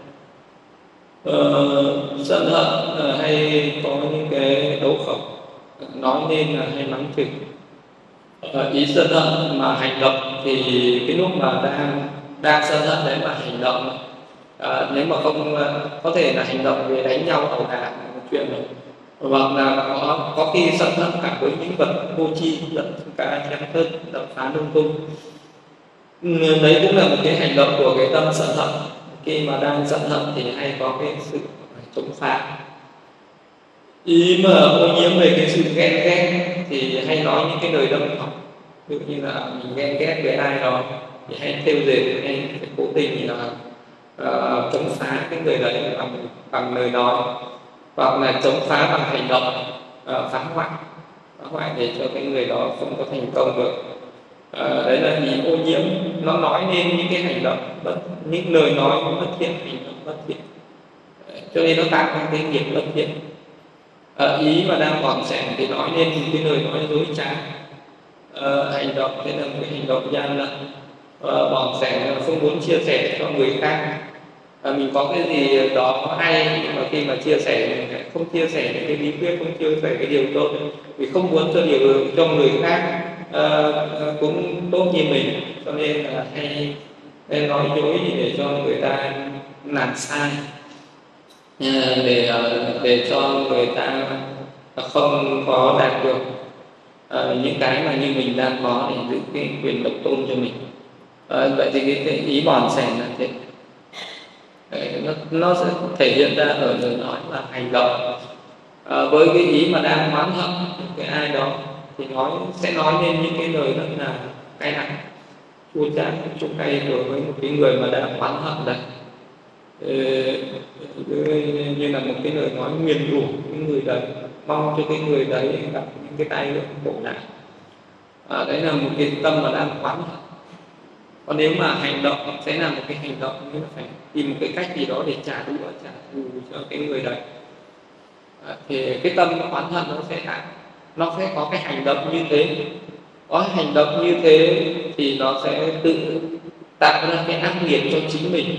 Sân hận hay có những cái đấu khẩu, nói nên là hay mắng chửi. Ý sân hận mà hành động thì cái lúc mà đang sân hận đấy mà hành động, nếu mà không có thể là hành động về đánh nhau ẩu đả một chuyện rồi, hoặc là có khi sân hận cả với những vật vô tri, lẫn cả chém thân, đập phá lung tung. Đấy cũng là một cái hành động của cái tâm sân hận. Khi mà đang giận hận thì hay có cái sự chống phá. Ý mà ô nhiễm về cái sự ghen ghét thì hay nói những cái lời đâm thọc. Ví dụ như là mình ghen ghét với ai đó thì hay thêu dệt, hay phải cố tình là chống phá cái người đấy bằng lời nói, hoặc là chống phá bằng hành động, phá hoại để cho cái người đó không có thành công được. Đấy là ý ô nhiễm, nó nói nên những cái hành động những lời nói bất thiện, hành động bất thiện, cho nên nó tạo ra cái nghiệp bất thiện. Ý mà đang bỏng sẻn thì nói nên những cái lời nói dối trá, hành động thế là một cái hành động gian lận, bỏng sẻn là không muốn chia sẻ cho người khác. Mình có cái gì đó hay nhưng mà khi mà chia sẻ mình không chia sẻ những cái bí quyết, không chia sẻ cái điều tốt, vì không muốn cho người khác cũng tốt như mình, cho nên là hay nói dối để cho người ta làm sai, để cho người ta không có đạt được những cái mà như mình đang có, để giữ cái quyền độc tôn cho mình. Vậy thì cái ý bòn sẻn là thế. Nó sẽ thể hiện ra ở lời nói và hành động. Với cái ý mà đang oán hận cái ai đó thì sẽ nói nên những cái lời rất là cay đắng, chua chát, chua cay đối với một cái người mà đang oán hận đấy. Như là một cái lời nói nguyền rủa cái người đấy, mong cho cái người đấy gặp những cái tai khổ nạn. Đấy là một cái tâm mà đang oán hận. Còn nếu mà hành động sẽ là một cái hành động như là phải tìm một cái cách gì đó để trả thù cho cái người đấy. Thì cái tâm oán hận nó sẽ có cái hành động như thế. Có hành động như thế thì nó sẽ tự tạo ra cái ác nghiệp cho chính mình.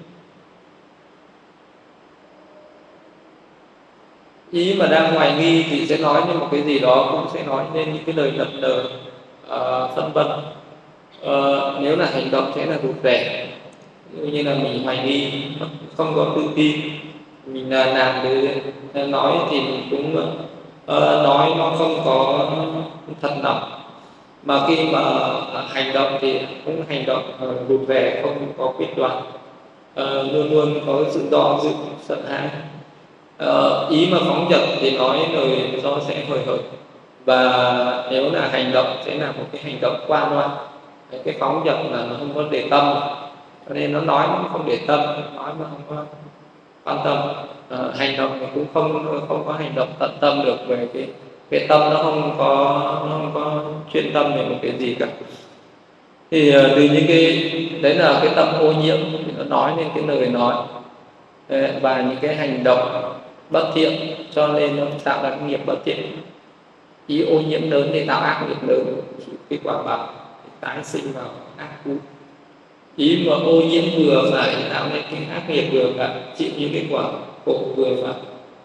Ý mà đang hoài nghi thì sẽ nói lên một cái gì đó, cũng sẽ nói lên những cái lời lật đờ, phân vân. Nếu là hành động sẽ là rụt rè, như là mình hoài nghi, không có tự tin, mình làm để nói thì mình cũng nói nó không có thật lòng, mà khi mà hành động thì cũng hành động rụt rè, không có quyết đoán, luôn luôn có sự do dự, sợ hãi. Ý mà phóng dật thì nói lời do sẽ hời hợt, và nếu là hành động sẽ là một cái hành động qua loa. Cái phóng dật là nó không có để tâm, cho nên nó nói nó không để tâm, nói mà không có quan tâm. Hành động thì cũng không có hành động tận tâm được, về cái tâm nó không có chuyên tâm về một cái gì cả. Thì từ những cái đấy là cái tâm ô nhiễm, nó nói nên cái lời nói và những cái hành động bất thiện, cho nên nó tạo ra cái nghiệp bất thiện. Ý ô nhiễm lớn để tạo ác nghiệp lớn, cái quả báo tái sinh vào ác cũ. Ý mà ô nhiễm vừa phải tạo nên cái ác nghiệp vừa phải, chịu những cái quả khổ vừa phải.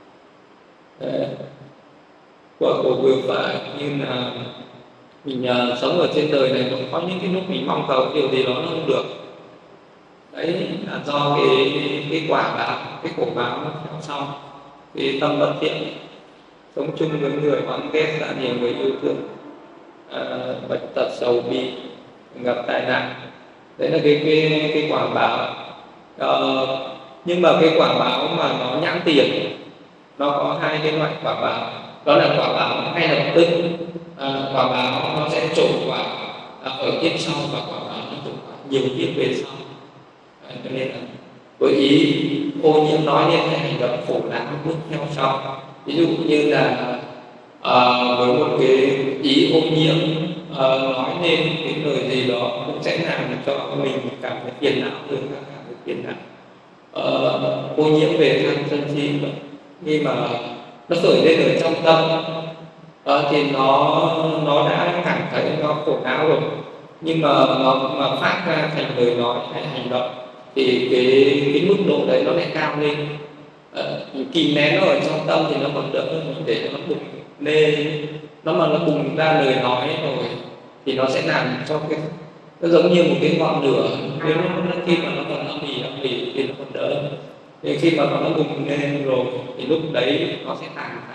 Quả khổ vừa phải như là mình sống ở trên đời này, cũng có những cái lúc mình mong cầu điều gì đó nó không được. Đấy là do cái quả báo, cái khổ báo nó theo sau cái tâm bất thiện. Sống chung với người oán ghét, đã nhiều người yêu thương, bệnh tật sầu bi, gặp tai nạn. Đấy là cái quả báo. Nhưng mà cái quả báo mà nó nhãn tiền, nó có hai cái loại quả báo. Đó là quả báo ngay lập tức, quả báo nó sẽ trổ quả ở kiếp sau, và quả báo nó trổ quả nhiều kiếp về sau. Cho nên là với ý ô nhiễm nói nên cái hành động khổ não bước theo sau. Ví dụ như là với một cái ý ô nhiễm nói nên cái lời gì đó cũng sẽ làm cho mình cảm thấy phiền não, người khác cảm thấy phiền não. Ô nhiễm về tham sân si, khi mà nó khởi lên ở trong tâm thì nó đã cảm thấy nó khổ não rồi, nhưng mà nó mà phát ra thành lời nói hay hành động thì cái mức độ đấy nó lại cao lên. Kìm nén nó ở trong tâm thì nó còn đỡ, để nó bùng lên. Nó bùng ra lời nói rồi thì nó sẽ làm cho nó giống như một cái ngọn lửa, nếu khi mà nó còn âm ỉ thì nó còn đỡ. Thì khi mà nó bùng lên rồi thì lúc đấy nó sẽ tàn phá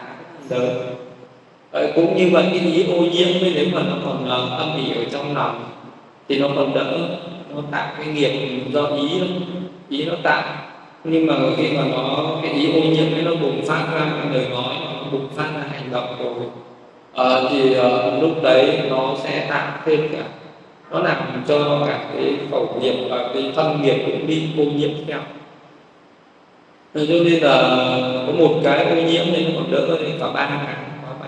lớn. Cũng như vậy, cái ý ô nhiễm ấy, nếu mà nó còn âm ỉ ở trong lòng thì nó còn đỡ, nó tạo cái nghiệp do ý nó tạo. Nhưng mà khi mà cái ý ô nhiễm ấy nó bùng phát ra lời nói, nó bùng phát ra hành động rồi, thì lúc đấy nó sẽ tạo thêm cả, nó làm cho cả cái khẩu nghiệp và cái thân nghiệp cũng bị ô nhiễm theo. Cho nên là có một cái ô nhiễm nên nó còn đỡ hơn cả ba cái.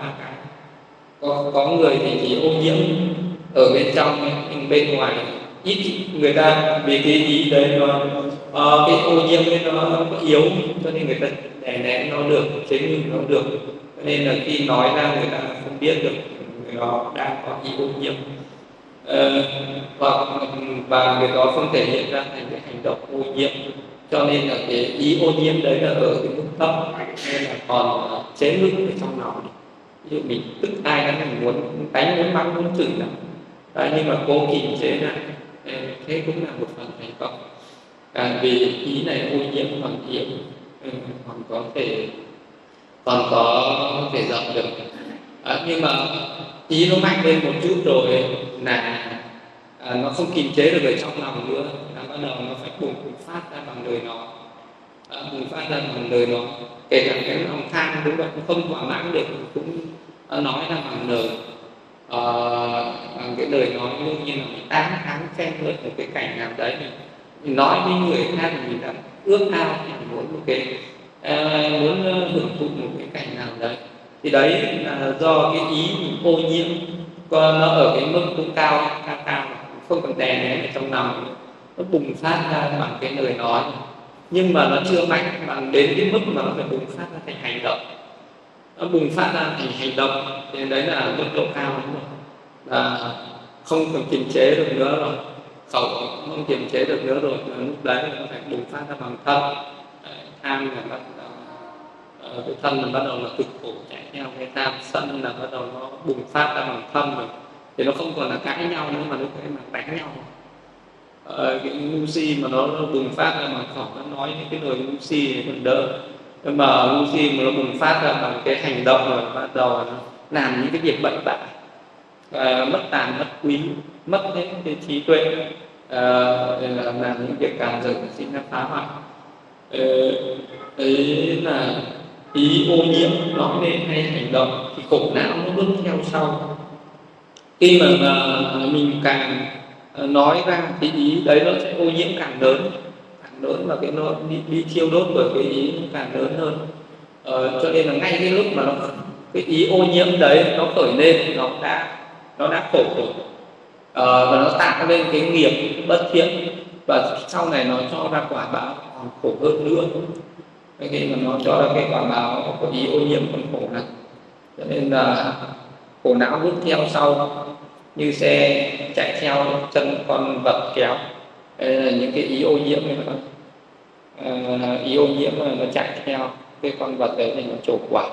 Có người thì chỉ ô nhiễm ở bên trong, bên ngoài ít, người ta vì cái ý đấy nó cái ô nhiễm ấy nó yếu, cho nên người ta đè nén nó được, chế ngự nó được, cho nên là khi nói ra người ta không biết được người đó đang có ý ô nhiễm, và người đó không thể hiện ra thành cái hành động ô nhiễm, cho nên là cái ý ô nhiễm đấy là ở cái mức thấp, nên là còn chế ngự ở trong lòng. Ví dụ mình tức ai đó, mình muốn đánh, muốn mắng, muốn chửi lắm, nhưng mà cố kiềm chế lại, thế cũng là một phần thành công. Vì ý này ô nhiễm còn yếu, còn có thể dập được. Nhưng mà ý nó mạnh lên một chút rồi là nó không kiềm chế được ở trong lòng nữa, là bắt đầu nó phải bùng phát ra bằng lời nói, kể cả cái lòng tham cũng vậy, cũng không thỏa mãn được, cũng nói ra bằng lời, bằng cái lời nói đương nhiên là mình tán thán khen ngợi một cái cảnh nào đấy, mình nói với người khác thì mình đã ước ao, mình muốn một cái muốn hưởng thụ một cái cảnh nào đấy, thì đấy là do cái ý mình ô nhiễm, còn nó ở cái mức cũng cao, không còn đè nén ở trong lòng, nó bùng phát ra bằng cái lời nói, nhưng mà nó chưa mạnh bằng đến cái mức mà nó phải bùng phát ra thành hành động. Nó bùng phát ra thành hành động thì đấy là mức độ cao lắm rồi, là không còn kiềm chế được nữa rồi, khẩu không kiềm chế được nữa rồi, lúc đấy nó phải bùng phát ra bằng thân. Tham là bắt đầu, cái thân là bắt đầu là cực khổ chạy theo cái tham, sân là bắt đầu nó bùng phát ra bằng thân rồi, thì nó không còn là cãi nhau nữa mà lúc đấy mà đánh nhau. Cái ngu si mà nó bùng phát ra bằng khẩu, nó nói những cái lời ngu si thì còn đỡ, nhưng mà ngu si mà nó bùng phát ra bằng cái hành động rồi bắt đầu nó làm những cái việc bậy bạ, mất tàn mất quý, mất cái trí tuệ, làm những việc càng dần sinh ra phá hoại. Đấy là ý ô nhiễm nói lên hay hành động thì khổ não nó bước theo sau. Khi mà mình càng nói ra cái ý đấy nó sẽ ô nhiễm càng lớn, và cái nó đi thiêu đốt bởi cái ý nó càng lớn hơn. Cho nên là ngay cái lúc mà cái ý ô nhiễm đấy nó khởi lên, nó đã khổ rồi, và nó tạo lên cái nghiệp bất thiện, và sau này nó cho ra quả báo còn khổ hơn nữa. Khi mà nó cho ra cái quả báo của ý ô nhiễm còn khổ này, cho nên là khổ não bước theo sau như xe chạy theo chân con vật kéo. Đây là những cái ý ô nhiễm này, ý ô nhiễm mà nó chạy theo cái con vật đấy thì nó trổ quả.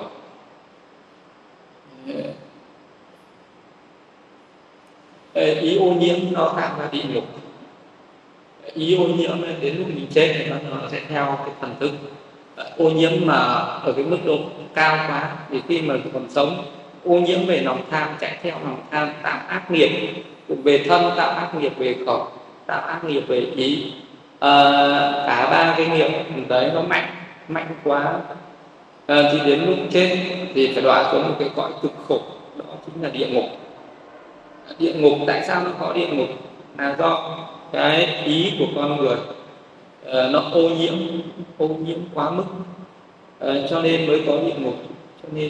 Ý ô nhiễm nó tạo ra địa ngục. Ý ô nhiễm đến lúc mình chết thì nó sẽ theo cái thần thức. Ô nhiễm mà ở cái mức độ cao quá thì khi mà còn sống, ô nhiễm về lòng tham, chạy theo lòng tham, tạo ác nghiệp về thân, tạo ác nghiệp về khẩu, tạo ác nghiệp về ý. Cả ba cái nghiệp đấy nó mạnh quá, thì đến lúc chết thì phải đọa xuống một cái cõi cực khổ, đó chính là địa ngục. Địa ngục tại sao nó có địa ngục? Là do cái ý của con người nó ô nhiễm quá mức, cho nên mới có địa ngục. Cho nên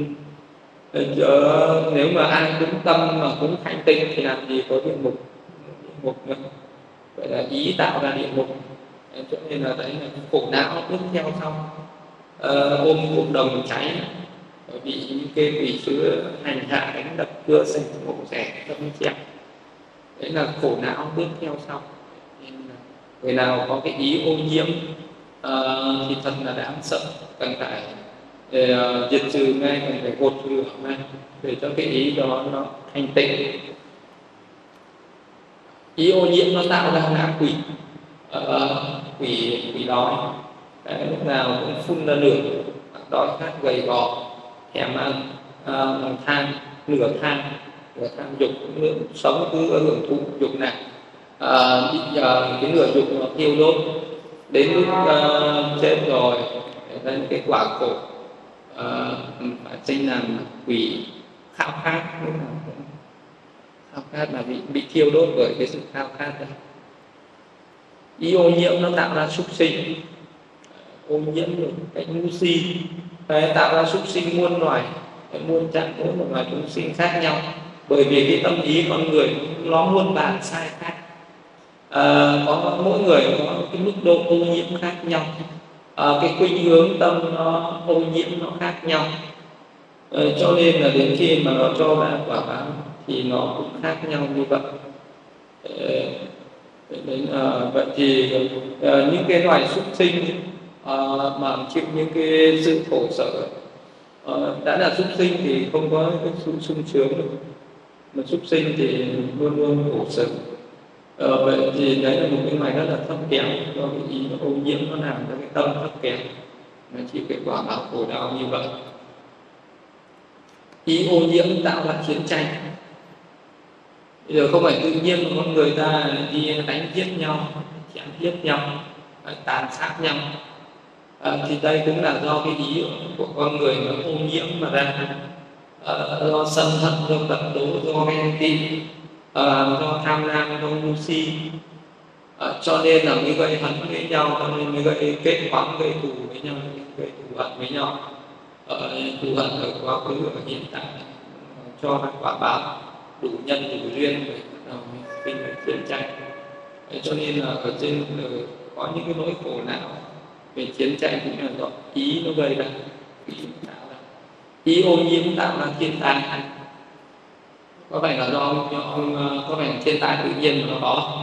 nếu mà ai cũng tâm mà cũng thanh tịnh thì làm gì có địa ngục nữa. Vậy là ý tạo ra địa ngục, cho nên là đấy là khổ não bước theo sau. Ôm cuộc đồng cháy, bị những cái quỷ sứ hành hạ, đánh đập, cưa sạch, mổ xẻ, đâm chém, đấy là khổ não bước theo sau. Nên là người nào có cái ý ô nhiễm thì thật là đáng sợ, cần phải diệt trừ ngay, cần phải gột rửa ngay để cho cái ý đó nó thanh tịnh. Ý ô nhiễm nó tạo ra ngã quỷ, quỷ đói, lúc nào cũng phun ra lửa, đói khát gầy gò, thèm ăn, lòng tham, nửa tham dục, sống cứ hưởng thụ dục này, bị cái nửa dục nó thiêu đốt, đến lúc chết rồi đến cái quả khổ, phải sinh làm quỷ. Khao khát là bị thiêu đốt bởi cái sự khao khát đấy. Ý ô nhiễm nó tạo ra súc sinh, ô nhiễm được cái ngu si, tạo ra súc sinh muôn loài, muôn trạng, mỗi một loài chúng sinh khác nhau, bởi vì cái tâm ý con người nó muôn vàn sai khác. Có mỗi người có cái mức độ ô nhiễm khác nhau, cái khuynh hướng tâm nó ô nhiễm nó khác nhau, cho nên là đến khi mà nó cho ra quả báo thì nó cũng khác nhau như vậy. Vậy thì những cái loài súc sinh mà chịu những cái sự khổ sở, đã là súc sinh thì không có cái sự sung sướng được, mà súc sinh thì luôn luôn khổ sở. Vậy thì đấy là một cái loài rất là thấp kém, do cái ý nó ô nhiễm, nó làm cho cái tâm thấp kém, nó chịu cái quả báo khổ đau như vậy. Ý ô nhiễm tạo ra chiến tranh. Bây giờ không phải tự nhiên mà con người ta đi đánh giết nhau, chém giết nhau, tàn sát nhau, thì đây cũng là do cái ý của con người nó ô nhiễm mà ra, do sân hận, do tật đố, do ghen tị, do tham lam, do ngu si, cho nên là mới gây hấn với nhau, cho nên mới gây kết oán, gây thù với nhau, gây thù hận với nhau, thù hận ở quá khứ, ở hiện tại, cho các quả báo đủ nhân đủ duyên để bắt đầu sinh ra chiến tranh. Cho nên là ở trên có những cái nỗi khổ não về chiến tranh cũng là do ý nó gây ra, ý ô nhiễm tạo ra thiên tai. Có phải là do có phải là thiên tai tự nhiên mà nó có,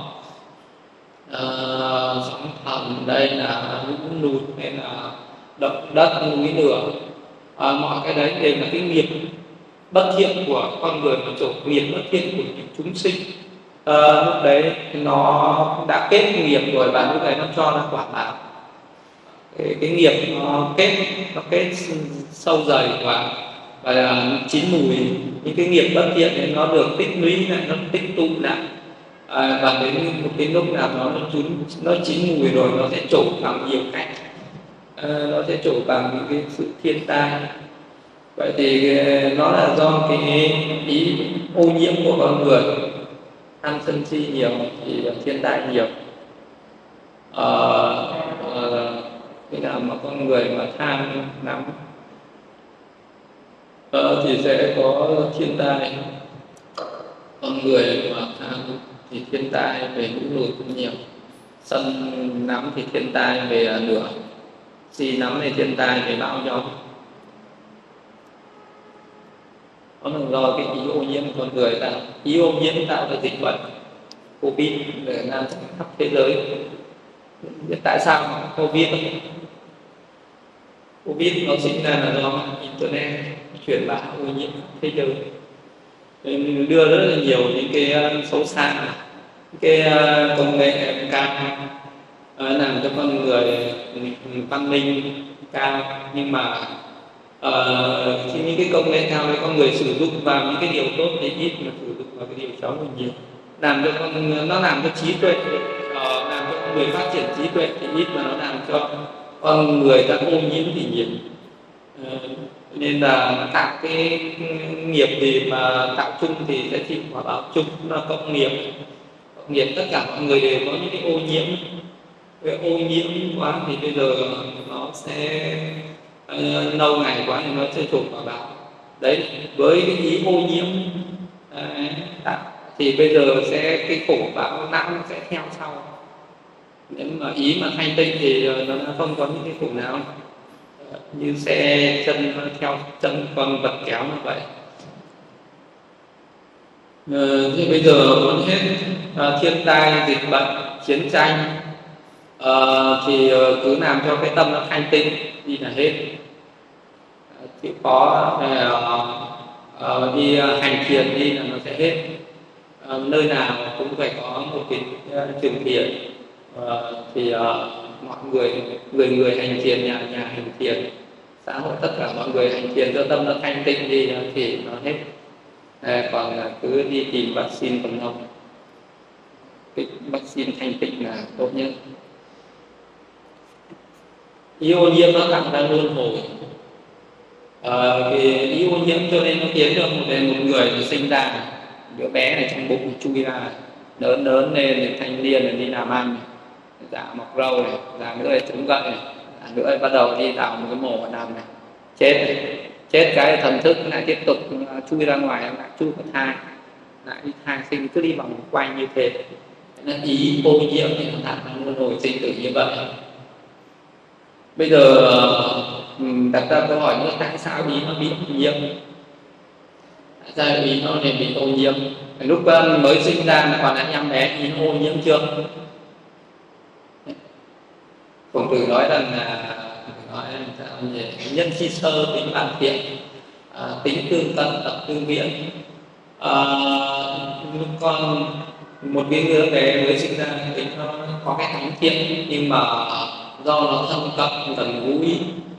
sóng thần đây là lũ lụt hay là động đất, núi lửa, mọi cái đấy đều là cái nghiệp bất thiện của con người mà trổ, nghiệp bất thiện của những chúng sinh. Lúc đấy nó đã kết nghiệp rồi và lúc đấy nó cho ra quả báo. Cái nghiệp nó kết sâu dày và chín mùi. Những cái nghiệp bất thiện này nó được tích lũy lại, nó tích tụ lại, và đến một cái lúc nào nó chín mùi rồi nó sẽ trổ bằng nhiều cách, nó sẽ trổ bằng những cái sự thiên tai. Vậy thì nó là do cái ý ô nhiễm của con người, tham sân si nhiều thì thiên tai nhiều. Khi nào mà con người mà tham lắm thì sẽ có thiên tai. Con người mà tham thì thiên tai về lũ lụt cũng nhiều, sân nắm thì thiên tai về lửa, si nắm thì thiên tai về bão gió. Đó là do cái ý ô nhiễm của con người tạo. Ý ô nhiễm tạo ra dịch bệnh Covid để lan khắp thế giới. Tại sao Covid nó sinh ra là do internet truyền bá ô nhiễm thế giới, nên đưa rất là nhiều những cái xấu xa, cái công nghệ cao làm cho con người văn minh cao, nhưng mà khi những cái công nghệ cao đấy con người sử dụng vào những cái điều tốt thì ít, mà sử dụng vào cái điều xấu thì nhiều, làm cho nó làm cho trí tuệ, làm cho con người phát triển trí tuệ thì ít, mà nó làm cho con người ta ô nhiễm thì nhiều. Nên là tạo cái nghiệp gì mà tạo chung thì sẽ chịu quả báo chung, là cộng nghiệp tất cả mọi người đều có những cái ô nhiễm. Cái ô nhiễm quá thì bây giờ nó sẽ lâu ngày quá thì nó sẽ chịu quả báo đấy. Với cái ý ô nhiễm thì bây giờ sẽ cái khổ báo não sẽ theo sau. Nếu mà ý mà thanh tịnh thì nó không có những cái khổ não, như xe chân theo chân con vật kéo như vậy. Thì bây giờ muốn hết thiên tai, dịch bệnh, chiến tranh thì cứ làm cho cái tâm nó thanh tịnh đi là hết. Thì có đi hành thiền đi là nó sẽ hết. Nơi nào cũng phải có một cái trường thiền, thì mọi người hành thiền, nhà hành thiền xã hội tất cả mọi người hành thiền cho tâm nó thanh tịnh đi thì nó hết. Còn cứ đi tìm vaccine còn không, cái vaccine thanh tịnh là tốt nhất. Ý ô nhiễm nó tạo ra luân hồi. Cái ý ô nhiễm cho nên nó khiến cho một người sinh ra, đứa bé này trong bụng chui ra, lớn lên thì thanh niên này đi làm ăn, dạ mọc râu này, dạ nữa là chống gậy này, dạ nữa là bắt đầu đi tạo một cái mổ nằm này, chết cái thần thức lại tiếp tục chui ra ngoài, lại chui vào thai, lại đi thai sinh, cứ đi vòng quanh như thế. Nên ý ô nhiễm thì nó tạo ra luân hồi sinh tử như vậy. Bây giờ đặt ra câu hỏi nữa, tại sao ý nó bị ô nhiễm? Tại sao ý nó lại bị ô nhiễm? Lúc mới sinh ra còn là em bé ý nó ô nhiễm chưa? Khổng Tử nói rằng là nhân chi sơ tính bản thiện, tính tương tân tập tương viễn. Lúc con một cái đứa bé mới sinh ra tính nó có cái thánh thiện, nhưng mà do nó thân cận gần gũi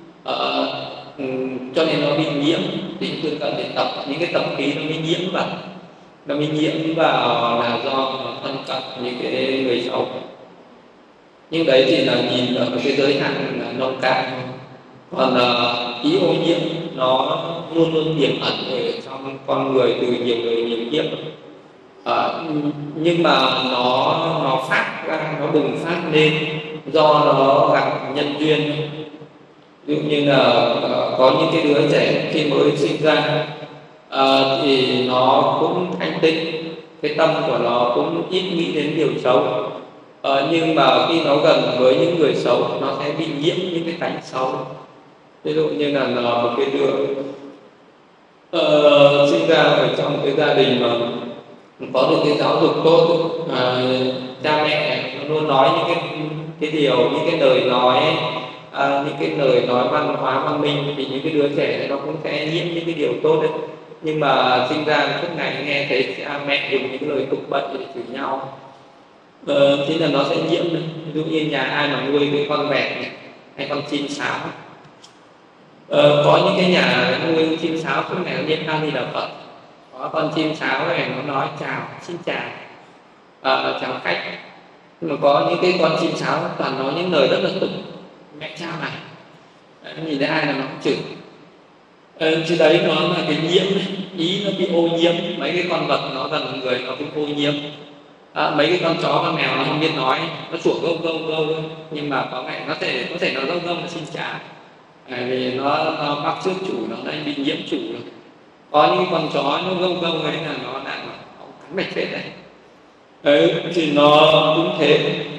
cho nên nó bị nhiễm tính tương cận để tập, những cái tập khí nó mới nhiễm vào là do nó thân cận những cái người xấu. Nhưng đấy thì là nhìn ở cái giới hạn nông cạn. Còn ý ô nhiễm nó luôn luôn tiềm ẩn ở trong con người từ nhiều đời nhiều kiếp. Nhưng mà nó phát ra, nó bùng phát lên do nó gặp nhân duyên. Ví dụ như là có những cái đứa trẻ khi mới sinh ra thì nó cũng thanh tịnh, cái tâm của nó cũng ít nghĩ đến điều xấu. Nhưng mà khi nó gần với những người xấu, nó sẽ bị nhiễm những cái tánh xấu. Ví dụ như là một cái đứa sinh ra ở trong cái gia đình mà có được cái giáo dục tốt, cha mẹ nó luôn nói những cái điều, những cái lời nói, những cái lời nói văn hóa văn minh, thì những cái đứa trẻ này nó cũng sẽ nhiễm những cái điều tốt đấy. Nhưng mà sinh ra lúc này nghe thấy cha mẹ dùng những cái lời tục bậy để chửi nhau, thế là nó sẽ nhiễm. Ví dụ như nhà ai mà nuôi cái con vẹt này, hay con chim sáo, có những cái nhà nuôi chim sáo lúc này nó niệm A Di Đà Phật, có con chim sáo này nó nói chào, xin chào, chào khách. Nhưng mà có những cái con chim sáo toàn nói những lời rất là tục, mẹ cha mày, nhìn thấy ai là nó cũng chửi. Chứ đấy nó là cái nhiễm, ý nó bị ô nhiễm. Mấy cái con vật nó gần người nó cũng ô nhiễm. Mấy cái con chó con mèo nó không biết nói, nó sủa gâu gâu gâu, nhưng mà có mẹ nó có thể nói gâu gâu là xin chào, vì nó bắt chước chủ, nó đã bị nhiễm chủ rồi. Có những con chó nó gâu gâu ấy là nó đã cắn mạch phết đấy. Thì nó cũng thế.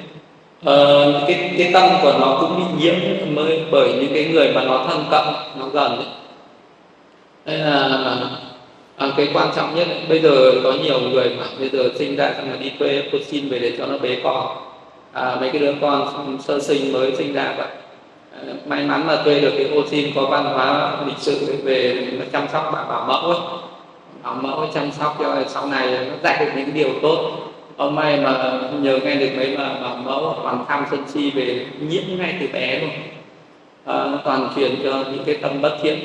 Cái tâm của nó cũng bị nhiễm mới bởi những cái người mà nó thân cận, nó gần đấy. Đây là cái quan trọng nhất. Bây giờ có nhiều người mà bây giờ sinh ra xong rồi đi thuê vaccine về để cho nó bế con. Mấy cái đứa con sơ sinh mới sinh ra vậy, may mắn là thuê được cái vaccine có văn hóa lịch sử về nó chăm sóc bảo mẫu ấy. Bảo mẫu ấy chăm sóc cho sau này nó dạy được những cái điều tốt. Ông may mà nhờ nghe được mấy mà bảo mẫu toàn tham sân si về nhiễm ngay từ bé luôn. Nó toàn truyền cho những cái tâm bất thiện.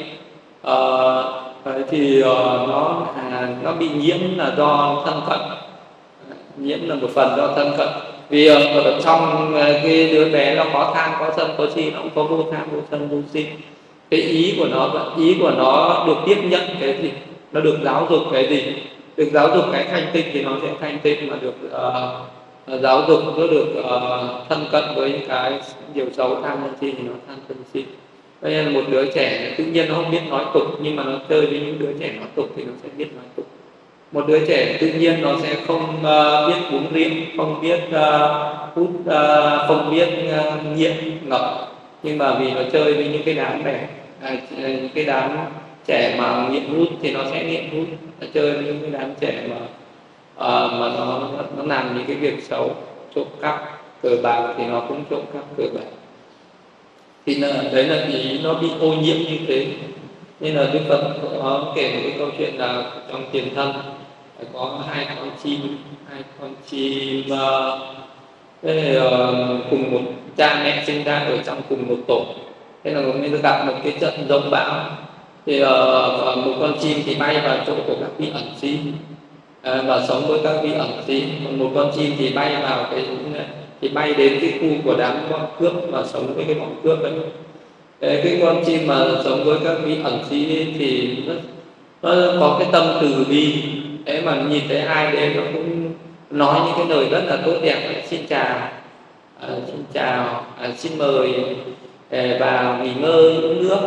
Thì nó bị nhiễm là do thân cận, nhiễm là một phần do thân cận. Vì ở trong cái đứa bé nó có tham, có sân, có si, nó cũng có vô tham, vô sân, vô si. Cái ý của nó được tiếp nhận cái gì, nó được giáo dục cái gì, được giáo dục cái thanh tịnh thì nó sẽ thanh tịnh, mà được giáo dục nó được thân cận với những cái điều xấu, tham sân si thì nó tham sân si. Đây là một đứa trẻ tự nhiên nó không biết nói tục, nhưng mà nó chơi với những đứa trẻ nói tục thì nó sẽ biết nói tục. Một đứa trẻ tự nhiên nó sẽ không biết uống rượu, không biết hút, không biết nghiện ngập, nhưng mà vì nó chơi với những cái đám những cái đám trẻ mà nghiện hút thì nó sẽ nghiện hút. Nó chơi với những cái đám trẻ mà nó làm những cái việc xấu, trộm cắp, cờ bạc thì nó cũng trộm cắp, cờ bạc. Thì đấy là ý nó bị ô nhiễm như thế. Nên là Đức Phật kể một cái câu chuyện là trong tiền thân có hai con chim cùng một cha mẹ sinh ra ở trong cùng một tổ. Thế là mình gặp một cái trận giông bão, thì một con chim thì bay vào chỗ của các vị ẩn sĩ và sống với các vị ẩn sĩ, còn một con chim thì bay vào thì bay đến cái khu của đám bọn cướp và sống với cái bọn cướp ấy. Cái con chim mà sống với các vị ẩn sĩ thì nó có cái tâm từ bi, thế mà nhìn thấy ai đến nó cũng nói những cái lời rất là tốt đẹp. Xin chào, xin chào, xin mời vào nghỉ ngơi uống nước.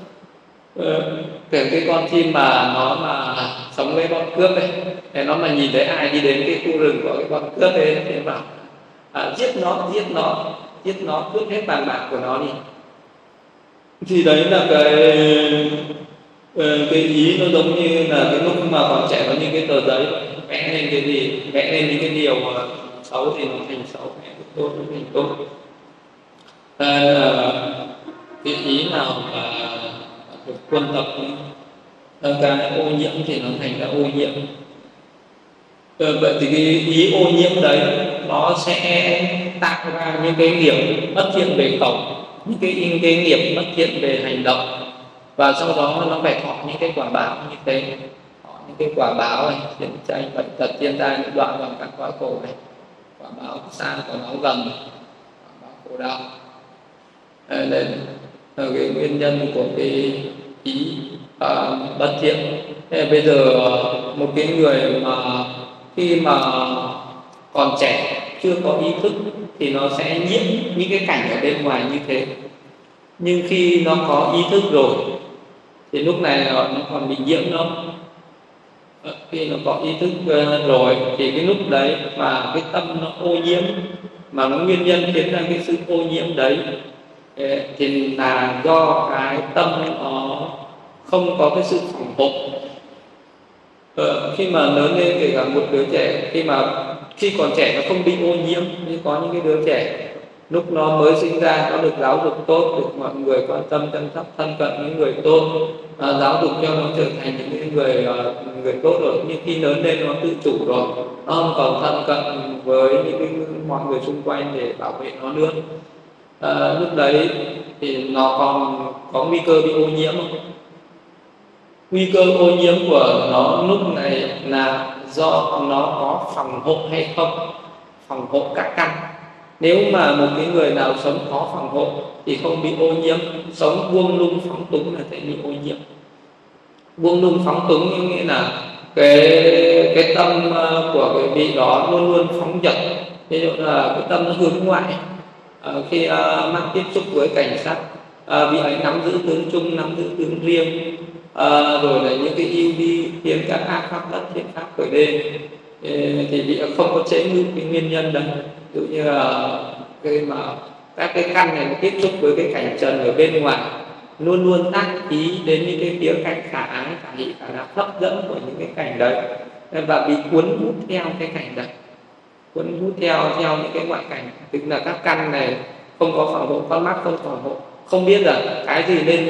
Cái con chim mà nó mà sống với bọn cướp ấy, thì nó mà nhìn thấy ai đi đến cái khu rừng của cái bọn cướp ấy thì bảo giết nó, cướp hết vàng bạc của nó đi. Thì đấy là cái ý nó giống như là cái lúc mà còn trẻ có những cái tờ giấy vẽ lên cái gì, vẽ lên những cái điều xấu thì nó thành xấu, vẽ cái tốt nó thành tốt. Nên là cái ý nào mà được quân tập cái ô nhiễm thì nó thành ra ô nhiễm. Vậy thì cái ý ô nhiễm đấy nó sẽ tạo ra những cái nghiệp bất thiện về khẩu, những cái nghiệp bất thiện về hành động, và sau đó nó phải thọ những cái quả báo như thế, thọ những cái quả báo này, chiến tranh, bệnh tật, thiên tai, những đoạn bằng các cõi khổ này, quả báo xa, quả báo gần, quả báo khổ đau. Nên là cái nguyên nhân của cái ý bất thiện. Thế bây giờ một cái người mà khi mà còn trẻ chưa có ý thức thì nó sẽ nhiễm những cái cảnh ở bên ngoài như thế, nhưng khi nó có ý thức rồi thì lúc này nó còn bị nhiễm đâu. Khi nó có ý thức rồi thì cái lúc đấy mà cái tâm nó ô nhiễm, mà nó nguyên nhân khiến ra cái sự ô nhiễm đấy thì là do cái tâm nó không có cái sự phòng hộ. Khi mà lớn lên, kể cả một đứa trẻ khi còn trẻ nó không bị ô nhiễm, nhưng có những cái đứa trẻ lúc nó mới sinh ra nó được giáo dục tốt, được mọi người quan tâm chăm sóc, thân cận những người tốt, giáo dục cho nó trở thành những người tốt rồi. Nhưng khi lớn lên nó tự chủ rồi, nó không còn thân cận với những mọi người xung quanh để bảo vệ nó nữa. Lúc đấy thì nó còn có nguy cơ bị ô nhiễm không? Nguy cơ ô nhiễm của nó lúc này là do nó có phòng hộ hay không, phòng hộ các căn. Nếu mà một cái người nào sống có phòng hộ thì không bị ô nhiễm, sống buông lung phóng túng là sẽ bị ô nhiễm. Buông lung phóng túng nghĩa là cái tâm của cái vị đó luôn luôn phóng dật, ví dụ là cái tâm nó hướng ngoại. Khi mắt tiếp xúc với cảnh sắc, vị ấy nắm giữ tướng chung, nắm giữ tướng riêng, rồi là những cái ưu đi khiến các ác pháp đất, thiện pháp khởi lên, thì vị không có chế ngự cái nguyên nhân đấy. Ví dụ như là khi mà các cái căn này tiếp xúc với cái cảnh trần ở bên ngoài, luôn luôn tác ý đến những cái khía cạnh khả ái, khả hỷ, khả lạc, hấp dẫn của những cái cảnh đấy, và bị cuốn hút theo cái cảnh đấy, cuốn hút theo những cái ngoại cảnh. Tức là các căn này không có phòng hộ, con mắt không phòng hộ, không biết là cái gì nên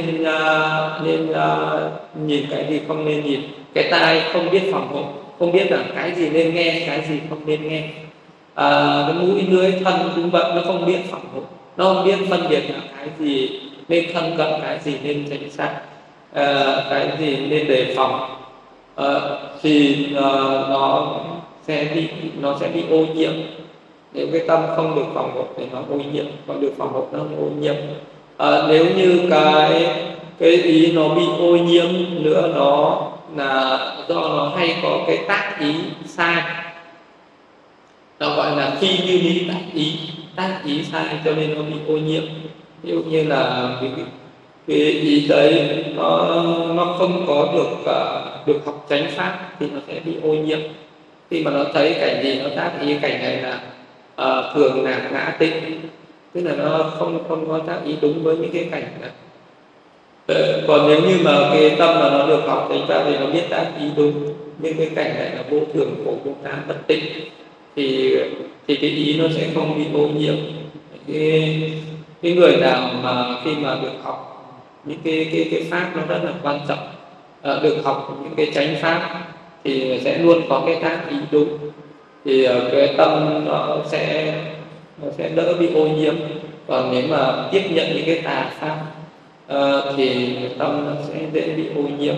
nhìn, cái gì không nên nhìn, cái tai không biết phòng hộ, không biết là cái gì nên nghe, cái gì không nên nghe. Cái mũi, lưỡi, thân cũng vậy, nó không biết phòng hộ, nó không biết phân biệt là cái gì nên thân cận, cái gì nên tránh xa, cái gì nên đề phòng, thì nó sẽ bị ô nhiễm. Nếu cái tâm không được phòng hộ thì nó ô nhiễm, còn được phòng hộ nó không ô nhiễm. Nếu như cái ý nó bị ô nhiễm nữa, nó là do nó hay có cái tác ý sai, nó gọi là phi như lý tác ý sai, cho nên nó bị ô nhiễm. Ví dụ như là cái ý đấy nó không có được học chánh pháp thì nó sẽ bị ô nhiễm. Khi mà nó thấy cảnh gì nó tác ý cảnh này là thường là ngã tịnh, tức là nó không có tác ý đúng với những cái cảnh này. Còn nếu như mà cái tâm mà nó được học chánh pháp thì nó biết tác ý đúng, nhưng cái cảnh này là vô thường, khổ, vô ngã, bất tịnh, thì cái ý nó sẽ không bị ô nhiễm. Cái người nào mà khi mà được học những cái pháp nó rất là quan trọng, được học những cái chánh pháp thì sẽ luôn có cái tác ý đúng, thì cái tâm nó sẽ đỡ bị ô nhiễm. Còn nếu mà tiếp nhận những cái tà pháp thì tâm nó sẽ dễ bị ô nhiễm.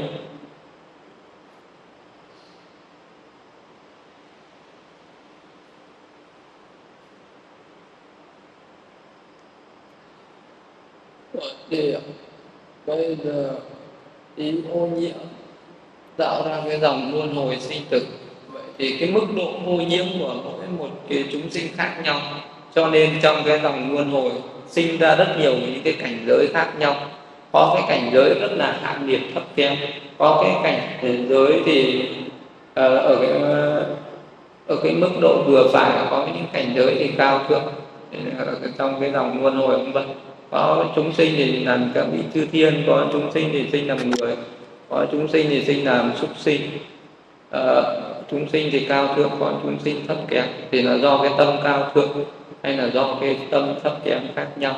Thì bây giờ ý ô nhiễm tạo ra cái dòng luân hồi sinh tử. Vậy thì cái mức độ ô nhiễm của mỗi một cái chúng sinh khác nhau, cho nên trong cái dòng luân hồi sinh ra rất nhiều những cái cảnh giới khác nhau. Có cái cảnh giới rất là hạ nhiệt thấp kém, có cái cảnh giới thì ở cái mức độ vừa phải, có những cảnh giới thì cao thượng. Trong cái dòng luân hồi cũng vậy, có chúng sinh thì làm các vị chư thiên, có chúng sinh thì sinh làm người, có chúng sinh thì sinh làm súc sinh. Chúng sinh thì cao thượng, có chúng sinh thấp kém, thì là do cái tâm cao thượng hay là do cái tâm thấp kém khác nhau.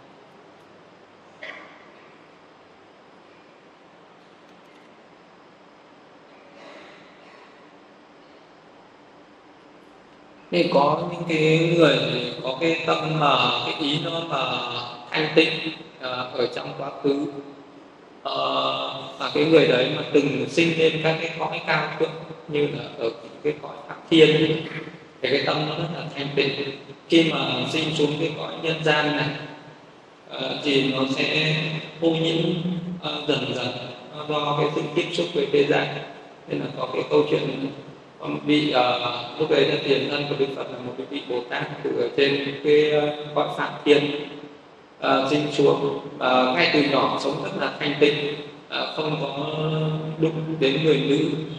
Thì có những cái người có cái tâm mà cái ý nó mà thanh tịnh ở trong quá khứ, và cái người đấy mà từng sinh lên các cái cõi cao thượng như là ở cái cõi Pháp Thiên, thì cái tâm nó rất là thanh tịnh. Khi mà sinh xuống cái cõi nhân gian này thì nó sẽ ô nhiễm dần dần do cái sự tiếp xúc với thế gian. Nên là có cái câu chuyện một vị lúc đấy là tiền thân của Đức Phật là một cái vị Bồ Tát từ ở trên cái cõi Phạm Thiên sinh xuống, ngay từ nhỏ sống rất là thanh tịnh, không có đụng đến người nữ,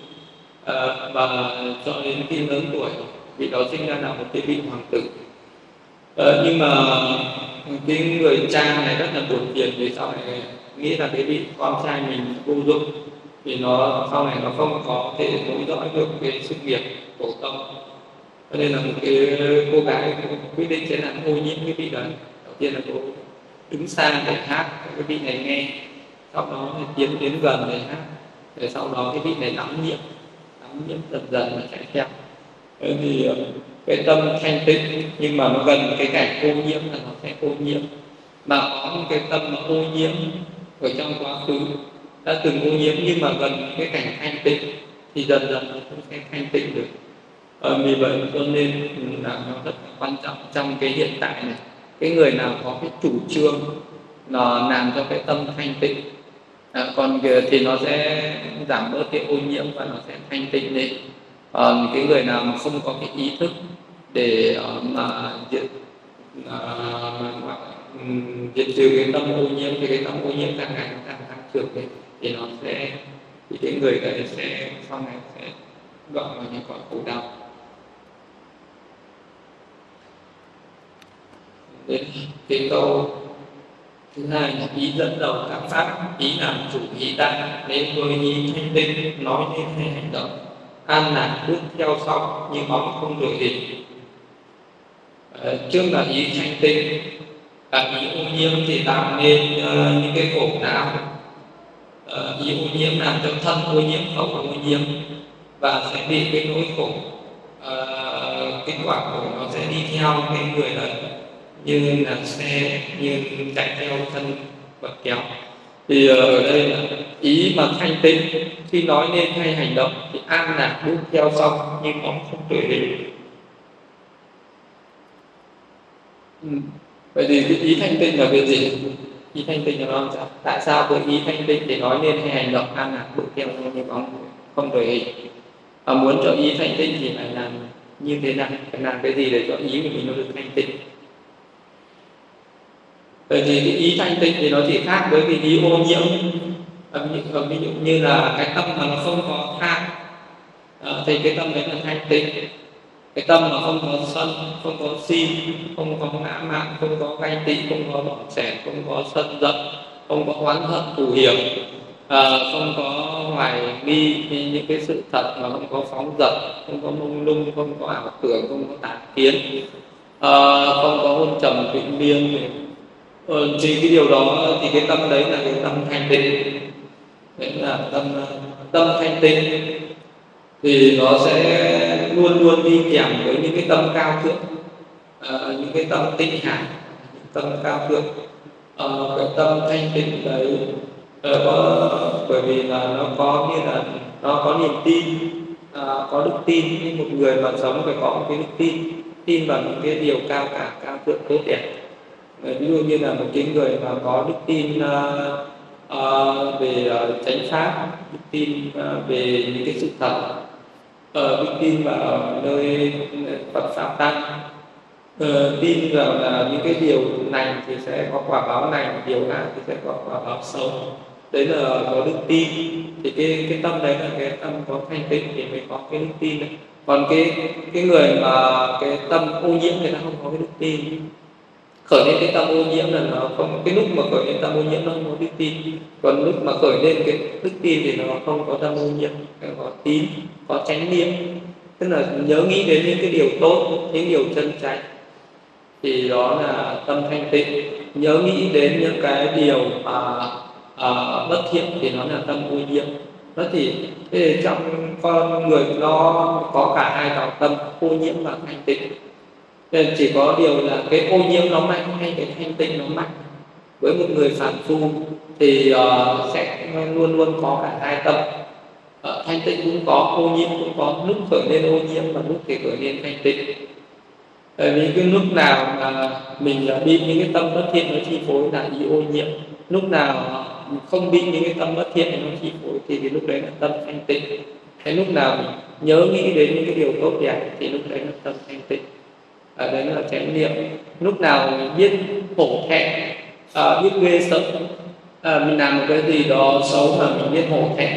và cho đến khi lớn tuổi vị đó sinh ra là một cái vị hoàng tử. Nhưng mà cái người cha này rất là buồn phiền, vì sau này nghĩ là cái vị con trai mình vô dụng, vì nó sau này nó không có thể nối dõi được cái sự nghiệp tổ tông, cho nên là một cái cô gái quyết định sẽ làm ô nhiễm cái vị đấy. Đầu tiên là cô đứng xa để hát cho cái vị này nghe, sau đó tiến đến gần để hát, rồi sau đó cái vị này đắm nhiễm dần dần mà chạy theo. Thì cái tâm thanh tịnh nhưng mà nó gần cái cảnh ô nhiễm là nó sẽ ô nhiễm. Mà có một cái tâm mà ô nhiễm ở trong quá khứ đã từng ô nhiễm, nhưng mà gần cái cảnh thanh tịnh thì dần dần nó cũng sẽ thanh tịnh được. Vì vậy cho nên là nó rất là quan trọng trong cái hiện tại này. Cái người nào có cái chủ trương là làm cho cái tâm thanh tịnh, còn thì nó sẽ giảm bớt cái ô nhiễm và nó sẽ thanh tịnh lên. Cái người nào mà không có cái ý thức để mà diệt trừ cái tâm ô nhiễm, thì cái tâm ô nhiễm càng ngày càng tăng trưởng lên, thì nó sẽ, thì cái người đấy sẽ sau này sẽ gọi vào những cõi khổ đau. Đến cái câu thứ hai là ý dẫn đầu các pháp, ý làm chủ ý đại, nên tôi ý thanh tịnh, nói nên hay hành động, an lạc bước theo sau như bóng không đổi hình. Trước là ý thanh tịnh, ý ô nhiễm thì tạo nên những cái khổ não. Ý ô nhiễm làm cho thân ô nhiễm, khẩu ô nhiễm, và sẽ bị cái nỗi khổ, cái quả khổ nó sẽ đi theo cái người đấy, như là xe như chạy theo thân vật kéo. Thì ở đây là ý mà thanh tịnh, khi nói nên hay hành động thì an lạc bước theo sau nhưng bóng không đổi hình. Vậy thì cái ý thanh tịnh là cái gì? Ý thanh tịnh là nó sao? Tại sao với ý thanh tịnh để nói nên hay hành động an lạc bước theo sau nhưng bóng không đổi hình? Muốn cho ý thanh tịnh thì phải làm như thế nào? Phải làm cái gì để cho ý của mình nó được thanh tịnh? Vậy thì cái ý thanh tịnh thì nó chỉ khác với cái ý ô nhiễm. Ví dụ như là cái tâm mà nó không có tham, thì cái tâm đấy là thanh tịnh. Cái tâm mà không có sân, không có si, không có ngã mạn, không có ganh tị, không có bỏng sẻn, không có sân giận, không có oán hận thù hiểm, không có hoài nghi những cái sự thật, mà không có phóng dật, không có mông lung, không có ảo tưởng, không có tà kiến, không có hôn trầm thụy miên. Thì cái điều đó thì cái tâm đấy là cái tâm thanh tịnh. Đấy là tâm thanh tịnh thì nó sẽ luôn luôn đi kèm với những cái tâm cao thượng, những cái tâm tịnh hải, tâm cao thượng. Cái tâm thanh tịnh đấy bởi vì là nó có như là nó có niềm tin, có đức tin. Như một người mà sống phải có một cái đức tin, tin vào những cái điều cao cả, cao thượng, tốt đẹp. Ví dụ như là một cái người mà có đức tin về chánh pháp, đức tin về những cái sự thật, đức tin vào nơi Phật pháp tăng, tin rằng là những cái điều lành thì sẽ có quả báo lành, điều ác thì sẽ có quả báo xấu. Đấy là có đức tin. Thì cái tâm đấy là cái tâm có thanh tịnh thì mới có cái đức tin đấy. Còn cái người mà cái tâm ô nhiễm người ta không có cái đức tin, khởi lên cái tâm ô nhiễm là nó không, cái lúc mà khởi lên tâm ô nhiễm nó không có đức tin. Còn lúc mà khởi lên cái đức tin thì nó không có tâm ô nhiễm, có tín, có chánh niệm, tức là nhớ nghĩ đến những cái điều tốt, những điều chân chánh, thì đó là tâm thanh tịnh. Nhớ nghĩ đến những cái điều bất thiện thì nó là tâm ô nhiễm. Đó thì trong con người nó có cả hai đạo tâm, ô nhiễm và thanh tịnh. Nên chỉ có điều là cái ô nhiễm nó mạnh hay cái thanh tịnh nó mạnh. Với một người phàm phu thì sẽ luôn luôn có cả hai tâm, thanh tịnh cũng có, ô nhiễm cũng có, lúc khởi lên ô nhiễm và lúc thì khởi lên thanh tịnh. Bởi vì cái lúc nào mà mình bị những cái tâm bất thiện nó chi phối là ý ô nhiễm, lúc nào không bị những cái tâm bất thiện nó chi phối thì cái lúc đấy là tâm thanh tịnh. Cái lúc nào mình nhớ nghĩ đến những cái điều tốt đẹp thì lúc đấy là tâm thanh tịnh. Đấy là chánh niệm. Lúc nào mình biết hổ thẹn, biết ghê sợ, mình làm một cái gì đó xấu mà mình biết hổ thẹn,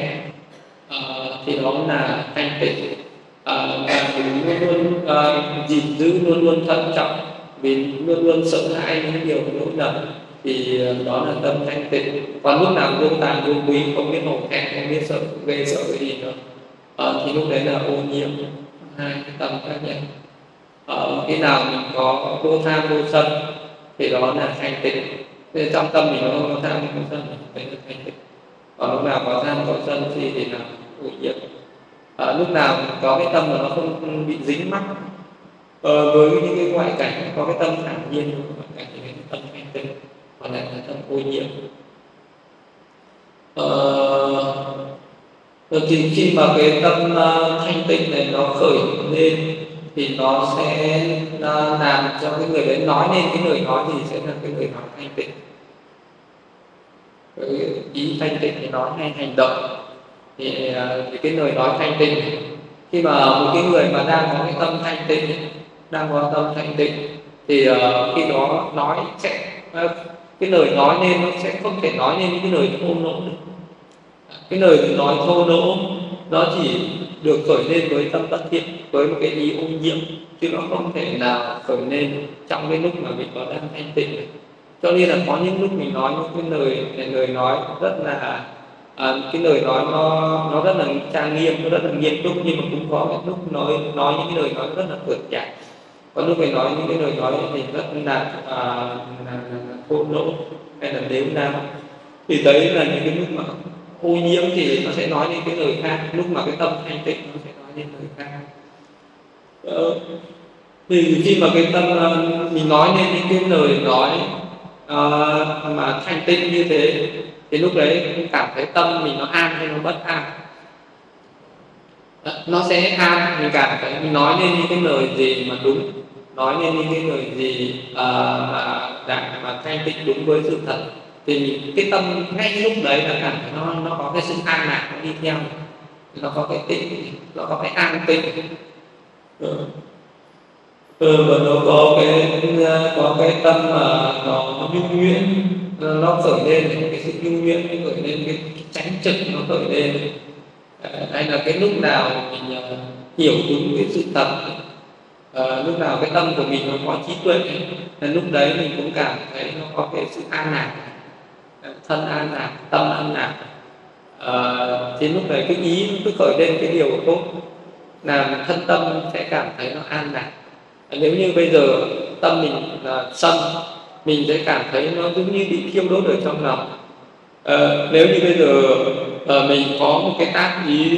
thì đó là thanh tịnh. Và mình luôn luôn gìn giữ, luôn luôn thận trọng, mình luôn luôn sợ hãi những điều lỗi lầm, thì đó là tâm thanh tịnh. Còn lúc nào vô tàn vô quý, không biết hổ thẹn, không biết sợ ghê sợ cái gì nữa, thì lúc đấy là ô nhiễm. Hai cái tâm khác nhau. Khi nào mình có vô tham vô sân thì đó là thanh tịnh. Nên trong tâm mình nó không có tham không có sân, đấy là thanh tịnh. Còn lúc nào có tham có sân thì là ô nhiễm. Lúc nào có cái tâm mà nó không bị dính mắc với những cái ngoại cảnh, có cái tâm thản nhiên với ngoại cảnh thì cái tâm thanh tịnh, còn lại là tâm ô nhiễm. Thì khi mà cái tâm thanh tịnh này nó khởi lên thì nó sẽ làm cho cái người đấy nói nên cái lời nói thì sẽ là cái lời nói thanh tịnh. Cái ý thanh tịnh thì nói hay hành động thì cái lời nói thanh tịnh. Khi mà một cái người mà đang có cái tâm thanh tịnh, đang có tâm thanh tịnh thì khi đó nói sẽ cái lời nói nên nó sẽ không thể nói nên những cái lời thô lỗ được. Cái lời nói thô lỗ nó chỉ được khởi lên với tâm bất thiện, với một cái ý ô nhiễm, chứ nó không thể nào khởi lên trong cái lúc mà mình có đang thanh tịnh. Cho nên là có những lúc mình nói những cái lời nói rất là cái lời nói nó rất là trang nghiêm, nó rất là nghiêm túc, nhưng mà cũng có cái lúc nói những cái lời nói rất là cợt nhả. Có lúc mình nói những cái lời nói thì rất là thô lỗ hay là đếu nào, thì đấy là những cái lúc mà ô nhiễm thì nó sẽ nói lên cái lời khác, lúc mà cái tâm thanh tịnh nó sẽ nói lên lời khác. Thì khi mà cái tâm mình nói lên những cái lời nói mà thanh tịnh như thế thì lúc đấy cảm thấy tâm mình nó an hay nó bất an. Nó sẽ an, mình cảm thấy mình nói lên những cái lời gì mà đúng, nói lên những cái lời gì mà thanh tịnh đúng với sự thật, thì cái tâm ngay lúc đấy là cảm thấy nó có cái sự an lạc nó đi theo, nó có cái tịnh, nó có cái an tịnh. Và nó có cái tâm mà nó nhu nhuyễn, nó khởi lên cái sự nhu nhuyễn, nó khởi lên cái chánh trực, nó khởi lên. Hay là cái lúc nào mình hiểu đúng cái sự thật, lúc nào cái tâm của mình nó có trí tuệ, là lúc đấy mình cũng cảm thấy nó có cái sự an lạc, thân an lạc, tâm an lạc. Thì lúc đấy cái ý nó cứ khởi lên cái điều tốt, làm thân tâm sẽ cảm thấy nó an lạc. Nếu như bây giờ tâm mình là sân, mình sẽ cảm thấy nó giống như bị thiêu đốt ở trong lòng. Nếu như bây giờ mình có một cái tác ý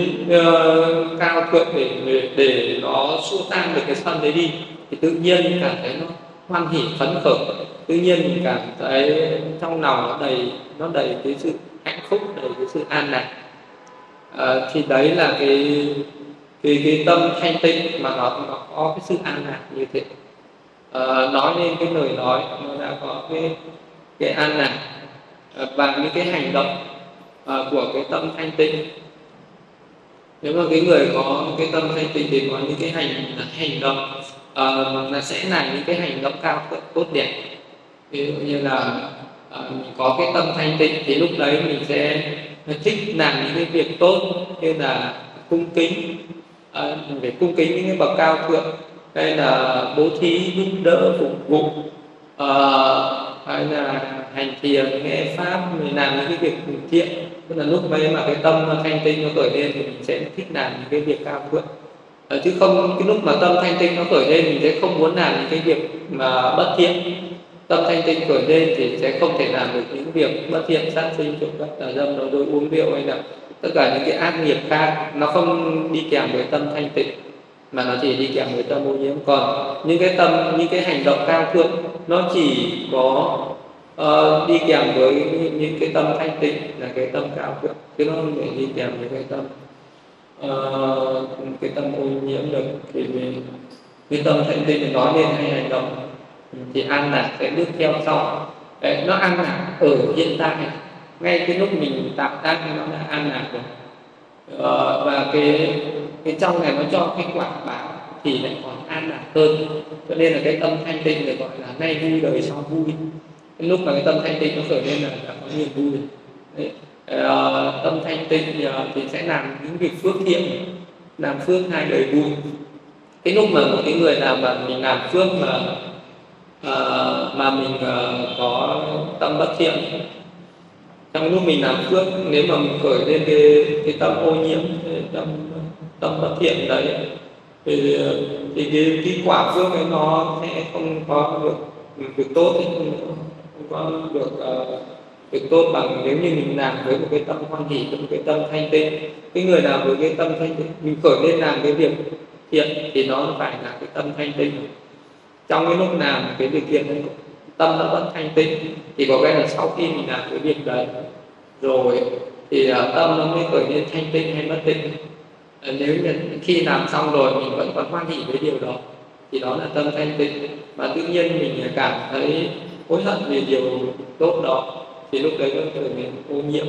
cao thượng để nó xua tan được cái sân đấy đi, thì tự nhiên mình cảm thấy hoan hỉ phấn khởi, tự nhiên mình cảm thấy trong lòng nó đầy cái sự hạnh phúc, đầy cái sự an lạc. Thì đấy là cái tâm thanh tịnh mà nó có cái sự an lạc như thế. Nói lên cái lời nói nó đã có cái an lạc. Và những cái hành động của cái tâm thanh tịnh, nếu mà cái người có cái tâm thanh tịnh thì có những cái hành động là sẽ là những cái hành động cao thượng tốt đẹp. Ví dụ như là mình có cái tâm thanh tịnh thì lúc đấy mình sẽ thích làm những cái việc tốt, như là cung kính, mình phải cung kính những cái bậc cao thượng, hay là bố thí giúp đỡ phục vụ, hay là hành thiền nghe pháp, mình làm những cái việc thiện. Tức là lúc đấy mà cái tâm thanh tịnh nó khởi lên thì mình sẽ thích làm những cái việc cao thượng. Chứ không, cái lúc mà tâm thanh tịnh nó khởi lên mình sẽ không muốn làm những cái việc mà bất thiện. Tâm thanh tịnh khởi lên thì sẽ không thể làm được những việc bất thiện, sát sinh, trộm cắp, tà dâm, nói dối, uống rượu, hay là tất cả những cái ác nghiệp khác. Nó không đi kèm với tâm thanh tịnh mà nó chỉ đi kèm với tâm ô nhiễm. Còn những cái hành động cao thượng nó chỉ có đi kèm với những cái tâm thanh tịnh là cái tâm cao thượng, chứ nó không thể đi kèm với cái tâm ô nhiễm được. Thì cái tâm thanh tịnh nói lên hay hành động thì an lạc sẽ bước theo sau. Đấy, nó an lạc ở hiện tại, ngay cái lúc mình tạo tác nó đã an lạc rồi. Và cái trong này nó cho cái quả báo thì lại còn an lạc hơn. Cho nên là cái tâm thanh tịnh được gọi là nay vui đời sau vui. Cái lúc mà cái tâm thanh tịnh nó khởi lên là đã có niềm vui. Đấy. Tâm thanh tịnh thì sẽ làm những việc phước thiện, làm phước hai đời vui. Cái lúc mà một cái người nào mà mình làm phước mà mình có tâm bất thiện, trong lúc mình làm phước, nếu mà mình khởi lên cái tâm ô nhiễm, tâm bất thiện đấy, thì cái quả phước ấy nó sẽ không có được việc tốt, không có được việc tốt bằng nếu như mình làm với một cái tâm hoan hỷ, với một cái tâm thanh tịnh. Cái người nào với cái tâm thanh tịnh, mình khởi lên làm cái việc thiện thì nó phải là cái tâm thanh tịnh. Trong cái lúc làm cái việc thiện ấy, tâm nó vẫn thanh tịnh, thì có cái là sau khi mình làm cái việc đấy rồi thì tâm nó mới khởi lên thanh tịnh hay bất tịnh. Nếu như khi làm xong rồi mình vẫn còn hoan hỷ với điều đó thì đó là tâm thanh tịnh. Và tự nhiên mình cảm thấy hối hận về điều tốt đó thì lúc đấy nó khởi lên ô nhiễm.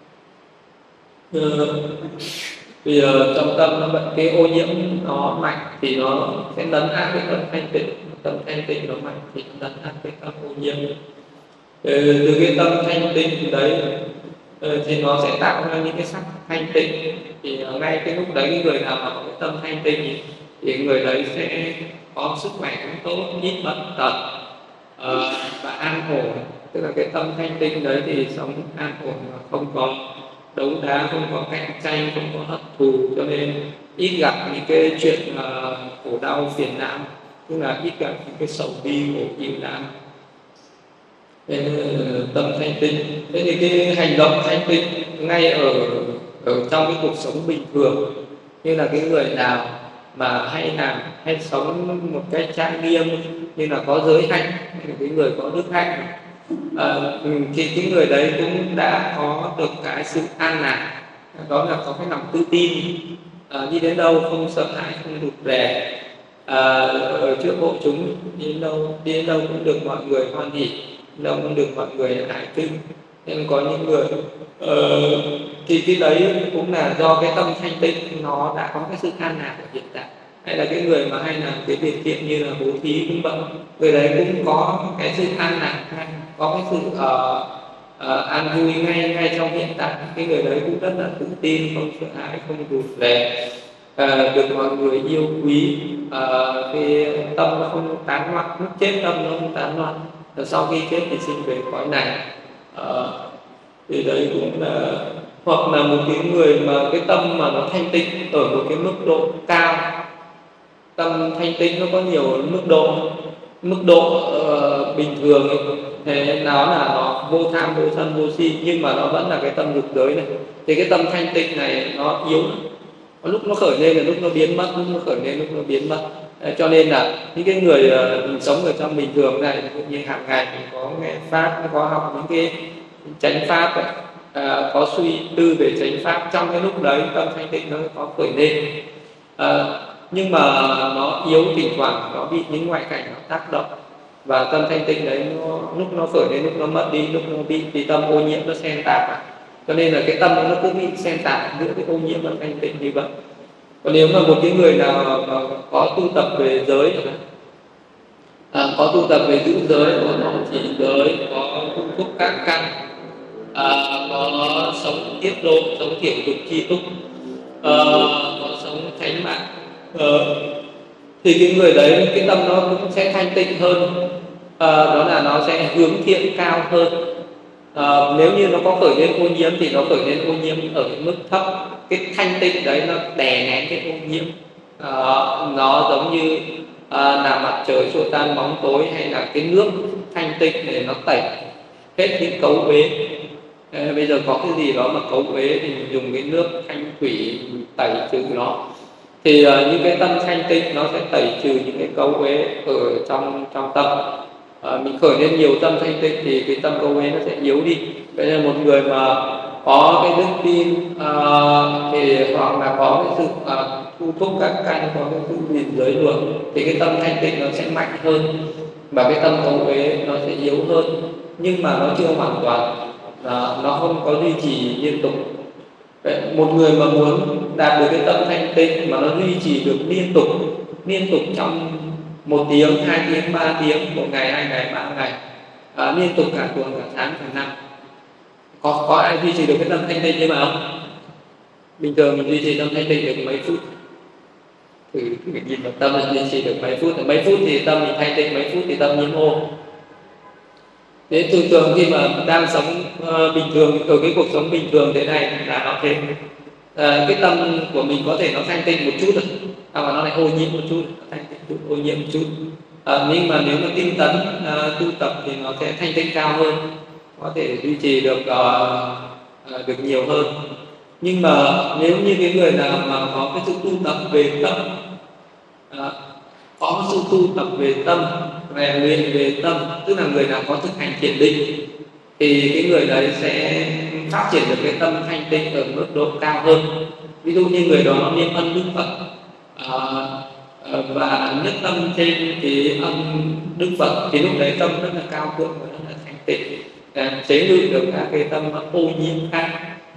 Vì trong tâm nó vẫn cái ô nhiễm nó mạnh thì nó sẽ lấn át cái tâm thanh tịnh. Tâm thanh tịnh nó mạnh thì nó lấn át cái tâm ô nhiễm. Từ cái tâm thanh tịnh đấy thì nó sẽ tạo ra những cái sắc thanh tịnh. Thì ngay cái lúc đấy cái người nào mà có cái tâm thanh tịnh thì người đấy sẽ có sức khỏe cũng tốt, ít bệnh tật và an ổn. Tức là cái tâm thanh tịnh đấy thì sống an ổn, không có đấu đá, không có cạnh tranh, không có hận thù, cho nên ít gặp những cái chuyện khổ đau phiền não, tức là ít gặp những cái sầu bi khổ ưu não. Tâm thanh tịnh. Thế thì cái hành động thanh tịnh ngay ở trong cái cuộc sống bình thường, như là cái người nào mà hay sống một cách trang nghiêm, như là có giới hạnh, hay là cái người có đức hạnh, thì cái người đấy cũng đã có được cái sự an lạc, đó là có cái lòng tự tin, đi đến đâu không sợ hãi, không rụt rè, ở trước hội chúng đi đến đâu cũng được mọi người hoan hỉ, đâu cũng được mọi người ái kính. Nên có những người thì cái đấy cũng là do cái tâm thanh tịnh nó đã có cái sự an lạc ở hiện tại. Hay là cái người mà hay làm cái việc thiện như là bố thí cũng vậy, người đấy cũng có cái sự an lạc, có cái sự an vui ngay trong hiện tại. Cái người đấy cũng rất là tự tin, không sợ hãi, không rụt rè, được mọi người yêu quý. Cái tâm nó không tán loạn, lúc chết tâm nó không tán loạn, sau khi chết thì sinh về cõi này. Thì đấy cũng là, hoặc là một cái người mà cái tâm mà nó thanh tịnh ở một cái mức độ cao. Tâm thanh tịnh nó có nhiều mức độ bình thường ấy. Thế nó là nó vô tham, vô sân, vô si, nhưng mà nó vẫn là cái tâm dục giới này. Thì cái tâm thanh tịnh này nó yếu, lúc nó khởi lên là lúc nó biến mất, lúc nó khởi lên lúc nó biến mất. Cho nên là những cái người mình sống ở trong bình thường này, cũng như hàng ngày mình có nghe pháp, có học những cái chánh pháp ấy, có suy tư về chánh pháp, trong cái lúc đấy tâm thanh tịnh nó có khởi lên. Nhưng mà nó yếu, thỉnh thoảng nó bị những ngoại cảnh nó tác động, và tâm thanh tịnh đấy lúc nó khởi lên, lúc nó mất đi, lúc nó bị vì tâm ô nhiễm nó xen tạp, cho nên là cái tâm nó cứ bị xen tạp giữa cái ô nhiễm và thanh tịnh như vậy. Còn nếu mà một cái người nào mà có tu tập về giới, có tu tập về giữ giới, có trì giới, có tu thúc các căn, có sống tiết độ, sống thiểu dục chi túc, có sống chánh mạng, thì cái người đấy cái tâm nó cũng sẽ thanh tịnh hơn, đó là nó sẽ hướng thiện cao hơn. Nếu như nó có khởi lên ô nhiễm thì nó khởi lên ô nhiễm ở cái mức thấp, cái thanh tịnh đấy nó đè nén cái ô nhiễm. Nó giống như là mặt trời xua tan bóng tối, hay là cái nước thanh tịnh để nó tẩy hết những cấu uế. Bây giờ có cái gì đó mà cấu uế thì mình dùng cái nước thanh thủy tẩy trừ nó, thì những cái tâm thanh tịnh nó sẽ tẩy trừ những cái cấu uế ở trong tâm. Mình khởi lên nhiều tâm thanh tịnh thì cái tâm cấu uế nó sẽ yếu đi. Vậy nên một người mà có cái đức tin thì hoặc là có cái sự thu thúc các căn, có cái sự gìn giới luật, thì cái tâm thanh tịnh nó sẽ mạnh hơn, và cái tâm cấu uế nó sẽ yếu hơn, nhưng mà nó chưa hoàn toàn, nó không có duy trì liên tục. Vậy, một người mà muốn đạt được cái tâm thanh tịnh mà nó duy trì được liên tục trong 1 tiếng, 2 tiếng, 3 tiếng, 1 ngày, 2 ngày, 3 ngày, liên tục cả tuần, cả tháng, cả năm, có ai duy trì được cái tâm thanh tịnh như mà không? Bình thường mình duy trì tâm thanh tịnh được mấy phút, thử nhìn vào tâm mình duy trì được mấy phút thì tâm mình thanh tịnh, mấy phút thì tâm nhiễm ô. Thế thường khi mà đang sống bình thường, ở cái cuộc sống bình thường thế này là nó thế, cái tâm của mình có thể nó thanh tịnh một chút rồi, mà nó lại ô nhiễm một chút, thanh tịnh chút, ô nhiễm một chút. Nhưng mà nếu mà tinh tấn tu tập thì nó sẽ thanh tịnh cao hơn, có thể duy trì được được nhiều hơn. Nhưng mà nếu như cái người nào mà có cái sự tu tập về tâm, có sự tu tập về tâm, rèn luyện về tâm, tức là người nào có thực hành thiền định, thì cái người đấy sẽ phát triển được cái tâm thanh tịnh ở mức độ cao hơn. Ví dụ như người đó niệm ân đức Phật, và nhất tâm trên cái ân đức Phật, thì lúc đấy tâm rất là cao thượng và rất là thanh tịnh, chế ngự được các cái tâm ô nhiễm khác.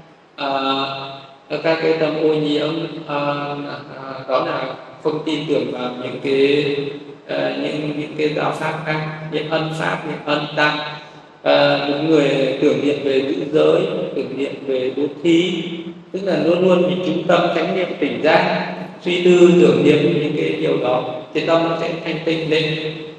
Các cái tâm ô nhiễm đó là không tin tưởng vào những cái giáo pháp khác, những ân pháp, những ân tăng. Những người tưởng niệm về giữ giới, tưởng niệm về bố thí, tức là luôn luôn mình chú tâm chánh niệm tỉnh giác, suy tư tưởng niệm những cái điều đó, thì tâm nó sẽ thanh tịnh lên.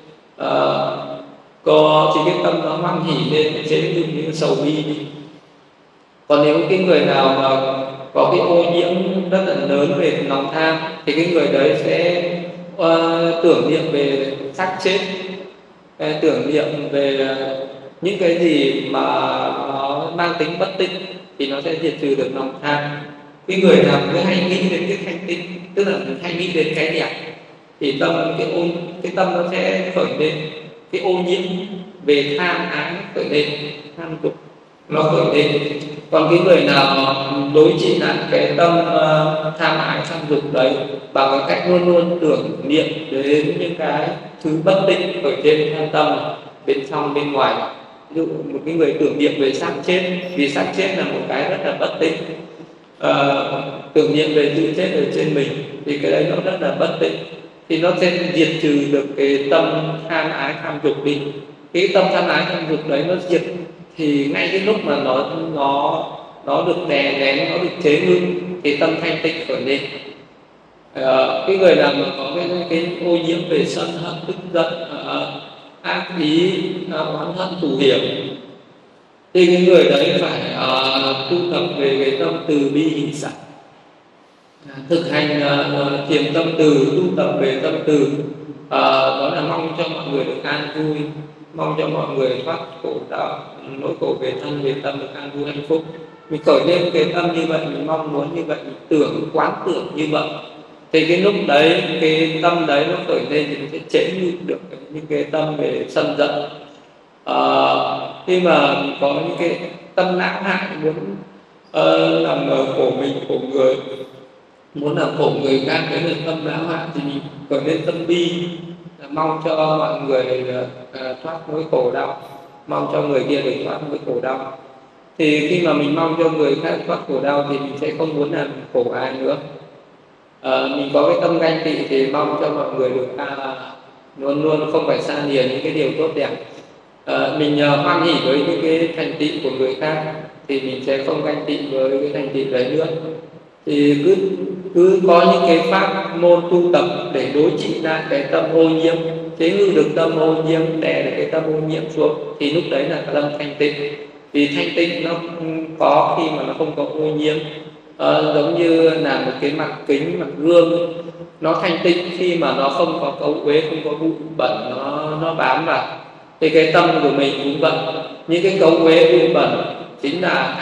Có thì cái tâm nó hoan hỉ lên, chế ngự những sầu bi đi. Còn nếu cái người nào mà có cái ô nhiễm rất là lớn về lòng tham, thì cái người đấy sẽ tưởng niệm về xác chết, tưởng niệm về những cái gì mà nó mang tính bất tịnh, thì nó sẽ diệt trừ được lòng tham. Cái người nào cứ hay nghĩ đến cái thanh tịnh, tức là hay nghĩ đến cái đẹp, thì cái tâm nó sẽ khởi lên, cái ô nhiễm về tham ái khởi lên, tham dục nó khởi lên. Còn cái người nào đối trị lại cái tâm tham ái tham dục đấy bằng cái cách luôn luôn tưởng niệm đến những cái thứ bất tịnh ở trên thân tâm, bên trong bên ngoài. Ví dụ một cái người tưởng niệm về xác chết, vì xác chết là một cái rất là bất tịnh, tưởng niệm về sự chết ở trên mình, thì cái đấy nó rất là bất tịnh, thì nó sẽ diệt trừ được cái tâm tham ái tham dục đi. Cái tâm tham ái tham dục đấy nó diệt, thì ngay cái lúc mà nó được đè nén, nó được chế ngự, thì tâm thanh tịnh khởi lên. Cái người nào mà có cái ô nhiễm về sân hận, tức giận, ác ý, oán hận, thù hiểm, thì cái người đấy phải tu tập về cái tâm từ bi hỷ xả, thực hành thiền tâm từ, tu tập về tâm từ. Đó là mong cho mọi người được an vui, mong cho mọi người thoát khổ đau, nỗi khổ về thân về tâm được an vui hạnh phúc. Mình khởi lên cái tâm như vậy, mình mong muốn như vậy, mình tưởng quán tưởng như vậy, Thì cái lúc đấy cái tâm đấy nó khởi lên thì nó sẽ chế ngự được những cái tâm về sân giận. Khi mà có những cái tâm não hại muốn làm khổ mình, khổ người, muốn làm khổ người khác, cái là tâm não hại, thì mình khởi lên tâm bi, là mong cho mọi người thoát nỗi khổ đau, mong cho người kia được thoát nỗi khổ đau. Thì khi mà mình mong cho người khác thoát khổ đau thì mình sẽ không muốn làm khổ ai nữa. Mình có cái tâm ganh tị thì mong cho mọi người được luôn luôn không phải xa lìa những cái điều tốt đẹp. Mình hoan hỉ với những cái thành tựu của người khác thì mình sẽ không ganh tị với cái thành tựu đấy nữa. Thì cứ có những cái pháp môn tu tập để đối trị lại cái tâm ô nhiễm, chế ngự được tâm ô nhiễm, đè được cái tâm ô nhiễm xuống, thì lúc đấy là tâm thanh tịnh. Vì thanh tịnh nó có khi mà nó không có ô nhiễm. Giống như là một cái mặt kính, mặt gương, nó thanh tịnh khi mà nó không có cấu uế, không có bụi bẩn nó bám vào. Thì cái tâm của mình cũng vậy, những cái cấu uế bụi bẩn chính là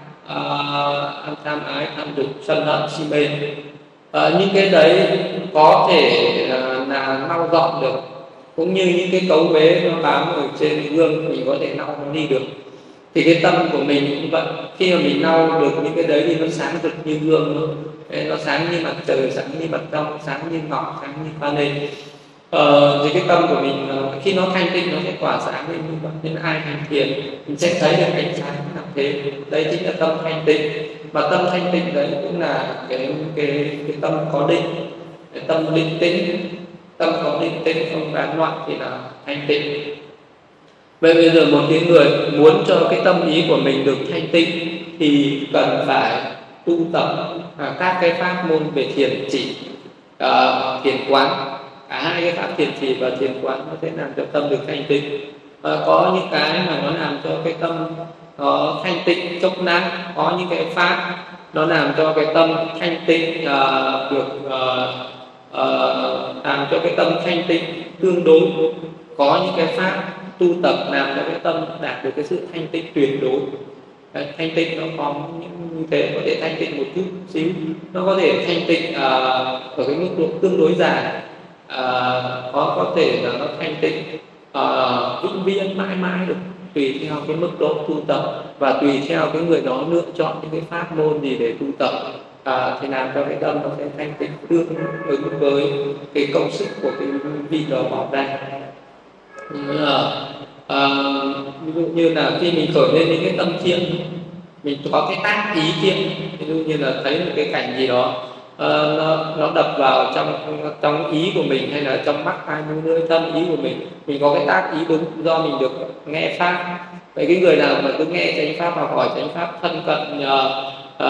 tham ái, tham dục, sân hận, si mê. Những cái đấy có thể là lau dọn được, cũng như những cái cấu uế nó bám ở trên gương mình có thể lau nó đi được. Thì cái tâm của mình cũng vậy, khi mà mình lau được những cái đấy thì nó sáng rực như gương luôn. Nó sáng như mặt trời, sáng như mặt trong, sáng như ngọc, sáng như pha lê. Thì cái tâm của mình khi nó thanh tịnh nó sẽ tỏa sáng lên như vậy. Nên ai hành thiền mình sẽ thấy được ánh sáng làm thế. Đây chính là tâm thanh tịnh. Và tâm thanh tịnh đấy cũng là cái tâm có định, cái tâm định tĩnh. Tâm có định tĩnh không tán loạn thì là thanh tịnh. Vậy bây giờ một cái người muốn cho cái tâm ý của mình được thanh tịnh thì cần phải tu tập các cái pháp môn về thiền chỉ, thiền quán. Cả hai cái pháp thiền chỉ và thiền quán nó sẽ làm cho tâm được thanh tịnh. Có những cái mà nó làm cho cái tâm nó thanh tịnh chốc lát, có những cái pháp nó làm cho cái tâm thanh tịnh làm cho cái tâm thanh tịnh tương đối. Có những cái pháp tu tập làm cho cái tâm đạt được cái sự thanh tịnh tuyệt đối. Thanh tịnh nó có những như thế, có thể thanh tịnh một chút xíu, nó có thể thanh tịnh ở cái mức độ tương đối dài, có thể là nó thanh tịnh vĩnh viễn mãi mãi được, tùy theo cái mức độ tu tập và tùy theo cái người đó lựa chọn những cái pháp môn gì để tu tập, thì làm cho cái tâm nó sẽ thanh tịnh tương ứng với cái công sức của cái vị đó bỏ ra. Ví dụ như là khi mình khởi lên những cái tâm thiện, mình có cái tác ý thiện, ví dụ như là thấy một cái cảnh gì đó nó đập vào trong ý của mình, hay là trong mắt, tai, mũi, lưỡi, thân, ý của mình có cái tác ý đúng do mình được nghe pháp. Vậy cái người nào mà cứ nghe chánh pháp, học hỏi chánh pháp, thân cận nhờ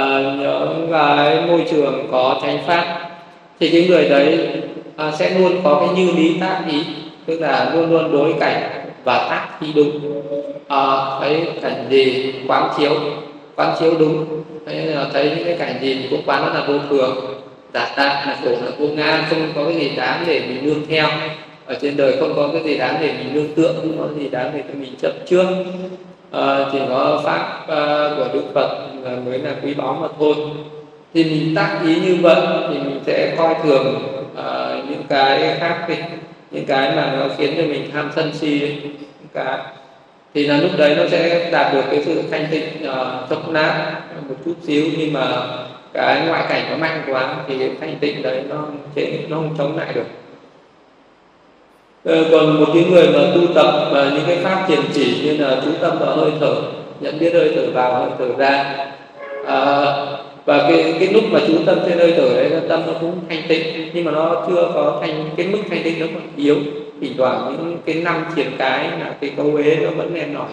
cái môi trường có chánh pháp, thì cái người đấy sẽ luôn có cái như lý tác ý, tức là luôn luôn đối cảnh và tác ý đúng. Thấy cảnh gì quán chiếu đúng, thấy những cái cảnh gì cũng quán nó là vô thường, giả tạm là khổ, là vô ngã, không có cái gì đáng để mình nương theo. Ở trên đời không có cái gì đáng để mình nương tựa, không có gì đáng để mình chấp trước. Chỉ có pháp của Đức Phật mới là quý báu mà thôi. Thì mình tác ý như vậy thì mình sẽ coi thường những cái khác đi, những cái mà nó khiến cho mình tham sân si ấy, thì là lúc đấy nó sẽ đạt được cái sự thanh tịnh chốc lát một chút xíu, nhưng mà cái ngoại cảnh nó mạnh quá thì cái thanh tịnh đấy nó không chống lại được. Còn một cái người mà tu tập những cái pháp thiền chỉ như là chú tâm vào hơi thở, nhận biết hơi thở vào, hơi thở ra, và cái lúc mà chú tâm trên hơi thở đấy là tâm nó cũng thanh tịnh, nhưng mà nó chưa có cái mức thanh tịnh nó còn yếu. Thỉnh thoảng những cái năm thiền cái là cái câu ế nó vẫn lên nổi.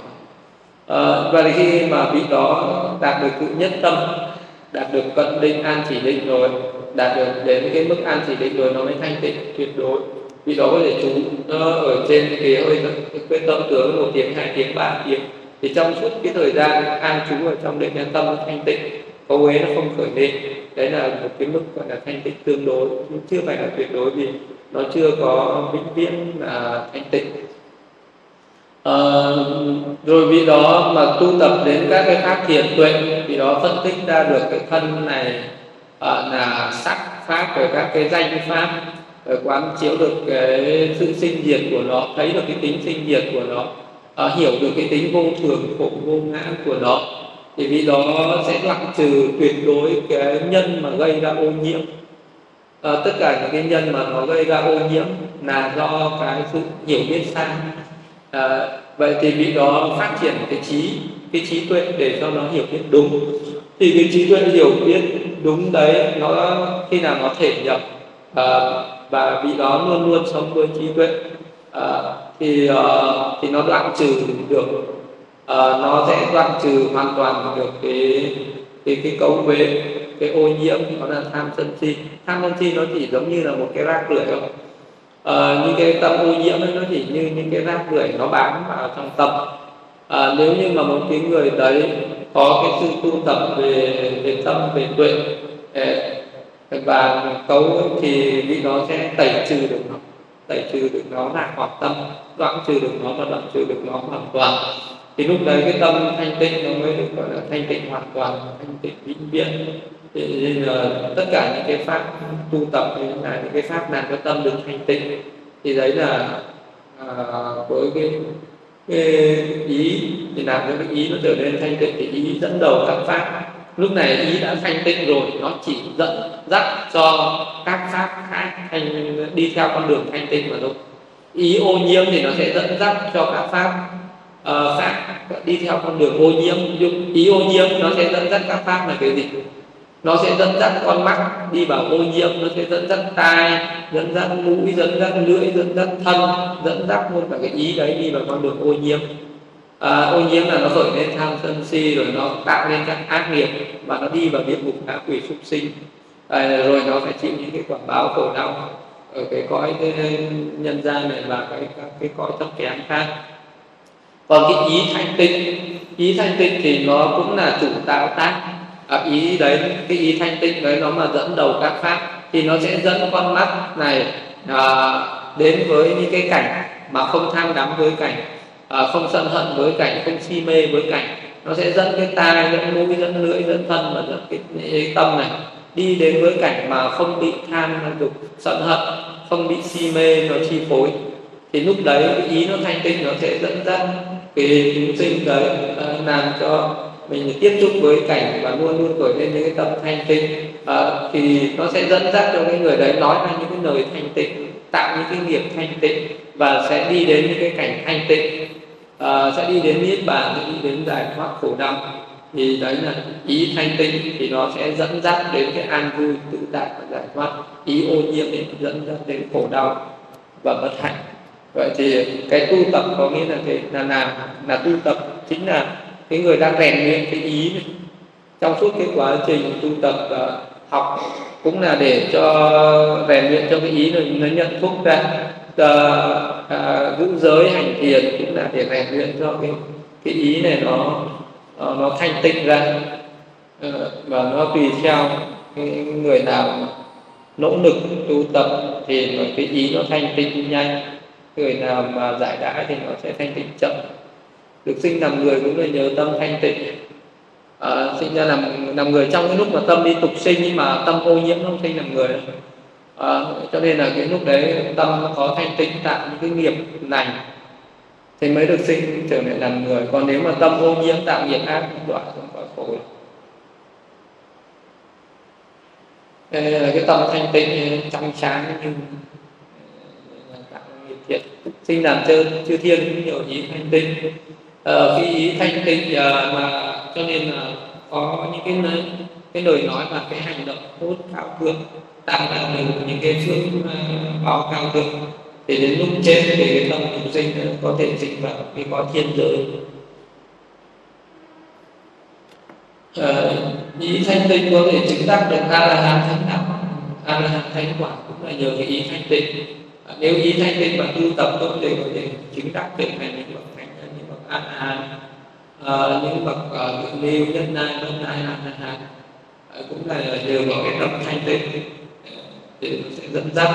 Và khi mà vị đó đạt được tự nhất tâm, đạt được cận định, an chỉ định rồi, đạt được đến cái mức an chỉ định rồi, nó mới thanh tịnh tuyệt đối. Vị đó có thể trú ở trên cái hơi cái tâm tướng 1 tiếng, 2 tiếng, 3 tiếng, thì trong suốt cái thời gian an trú ở trong định nhân tâm nó thanh tịnh, câu ấy nó không khởi lên. Đấy là một cái mức gọi là thanh tịnh tương đối, nhưng chưa phải là tuyệt đối, vì nó chưa có vĩnh viễn là thanh tịnh. Rồi vị đó mà tu tập đến các cái pháp thiền tuệ, vị đó phân tích ra được cái thân này là sắc pháp, rồi các cái danh pháp, rồi quán chiếu được cái sự sinh diệt của nó, thấy được cái tính sinh diệt của nó, hiểu được cái tính vô thường khổ vô ngã của nó, thì vì đó sẽ loại trừ tuyệt đối cái nhân mà gây ra ô nhiễm. Tất cả những cái nhân mà nó gây ra ô nhiễm là do cái sự hiểu biết sai. Vậy thì vị đó phát triển cái trí tuệ để cho nó hiểu biết đúng. Thì cái trí tuệ hiểu biết đúng đấy, nó khi nào nó thể nhập và vị đó luôn luôn sống với trí tuệ, thì nó đoạn trừ được, nó sẽ đoạn trừ hoàn toàn được cái cấu uế, cái ô nhiễm, đó là tham sân si. Tham sân si nó chỉ giống như là một cái rác rưởi không? Những cái tâm ô nhiễm ấy, nó chỉ như những cái rác rưởi nó bám vào trong tâm. Nếu như mà một cái người đấy có cái sự tu tập về tâm, về tuệ và cấu ấy, thì vị nó sẽ tẩy trừ được nó là hoặc tâm, đoạn trừ được nó và đoạn trừ được nó hoàn toàn. Thì lúc đấy cái tâm thanh tịnh nó mới được gọi là thanh tịnh hoàn toàn, thanh tịnh vĩnh viễn. Nên là tất cả những cái pháp tu tập là những cái pháp làm cho tâm được thanh tịnh, thì đấy là với cái ý thì làm cho cái ý nó trở nên thanh tịnh, thì ý dẫn đầu các pháp. Lúc này ý đã thanh tịnh rồi, nó chỉ dẫn dắt cho các pháp khác đi theo con đường thanh tịnh mà thôi. Ý ô nhiễm thì nó sẽ dẫn dắt cho các pháp khác đi theo con đường ô nhiễm. Ý ô nhiễm nó sẽ dẫn dắt các pháp là cái gì? Nó sẽ dẫn dắt con mắt đi vào ô nhiễm, nó sẽ dẫn dắt tai, dẫn dắt mũi, dẫn dắt lưỡi, dẫn dắt thân, dẫn dắt luôn cả cái ý đấy đi vào con đường ô nhiễm. Ô nhiễm là nó khởi lên tham sân si, rồi nó tạo nên các ác nghiệp và nó đi vào địa ngục ngạ quỷ súc sinh, rồi nó phải chịu những cái quả báo khổ đau ở cái cõi nhân gian này và cái cõi thấp kém khác. Còn cái ý thanh tịnh thì nó cũng là chủ tạo tác. Ý đấy, cái ý thanh tịnh đấy nó mà dẫn đầu các pháp thì nó sẽ dẫn con mắt này đến với những cái cảnh mà không tham đắm với cảnh, không sân hận với cảnh, không si mê với cảnh. Nó sẽ dẫn cái tai, dẫn mũi, dẫn lưỡi, dẫn thân và dẫn cái tâm này đi đến với cảnh mà không bị tham dục sân hận, không bị si mê nó chi phối. Thì lúc đấy cái ý nó thanh tịnh, nó sẽ dẫn dắt cái chúng sinh đấy làm cho mình tiếp xúc với cảnh và luôn luôn khởi lên những cái tâm thanh tịnh, thì nó sẽ dẫn dắt cho cái người đấy nói ra những cái lời thanh tịnh, tạo những cái nghiệp thanh tịnh và sẽ đi đến những cái cảnh thanh tịnh, sẽ đi đến niết bàn, sẽ đi đến giải thoát khổ đau. Thì đấy là ý thanh tịnh, thì nó sẽ dẫn dắt đến cái an vui tự tại và giải thoát. Ý ô nhiễm thì dẫn dắt đến khổ đau và bất hạnh. Vậy thì cái tu tập có nghĩa là cái là tu tập chính là cái người đang rèn luyện cái ý này. Trong suốt cái quá trình tu tập học cũng là để cho rèn luyện cho cái ý nó nhận thức ra, giữ giới hành thiền cũng là để rèn luyện cho cái ý này nó thanh tịnh ra, và nó tùy theo cái người nào nỗ lực tu tập thì cái ý nó thanh tịnh nhanh, người nào mà giải đãi thì nó sẽ thanh tịnh chậm. Được sinh làm người cũng là nhờ tâm thanh tịnh. Sinh ra làm người trong cái lúc mà tâm đi tục sinh, nhưng mà tâm ô nhiễm nó không sinh làm người. Cho nên là cái lúc đấy tâm nó có thanh tịnh, tạo những cái nghiệp lành thì mới được sinh trở lại làm người. Còn nếu mà tâm ô nhiễm tạo nghiệp ác thì đọa xuống cõi khổ. Đây là cái tâm thanh tịnh trong sáng như tạo nghiệp thiện. Sinh làm chư thiên cũng nhiều ý thanh tịnh. Cái ý thanh tịnh mà cho nên là có những cái lời nói và cái hành động tốt cao thượng, tạo ra được những cái phước báo cao thượng, thì đến lúc chết thì cái tâm chúng sinh có thể sinh vào cái cõi thiên giới. Ý thanh tịnh có thể chứng đắc được A La Hán thánh đạo, A La Hán thánh quả cũng là nhờ cái ý thanh tịnh. Nếu ý thanh tịnh mà tu tập tốt thì có thể chứng đắc được thành những bậc thánh, những bậc A La Hán, những bậc thượng lưu, nhất nai, bất nai, A La Hán, cũng là nhờ vào cái tâm thanh tịnh thì nó sẽ dẫn dắt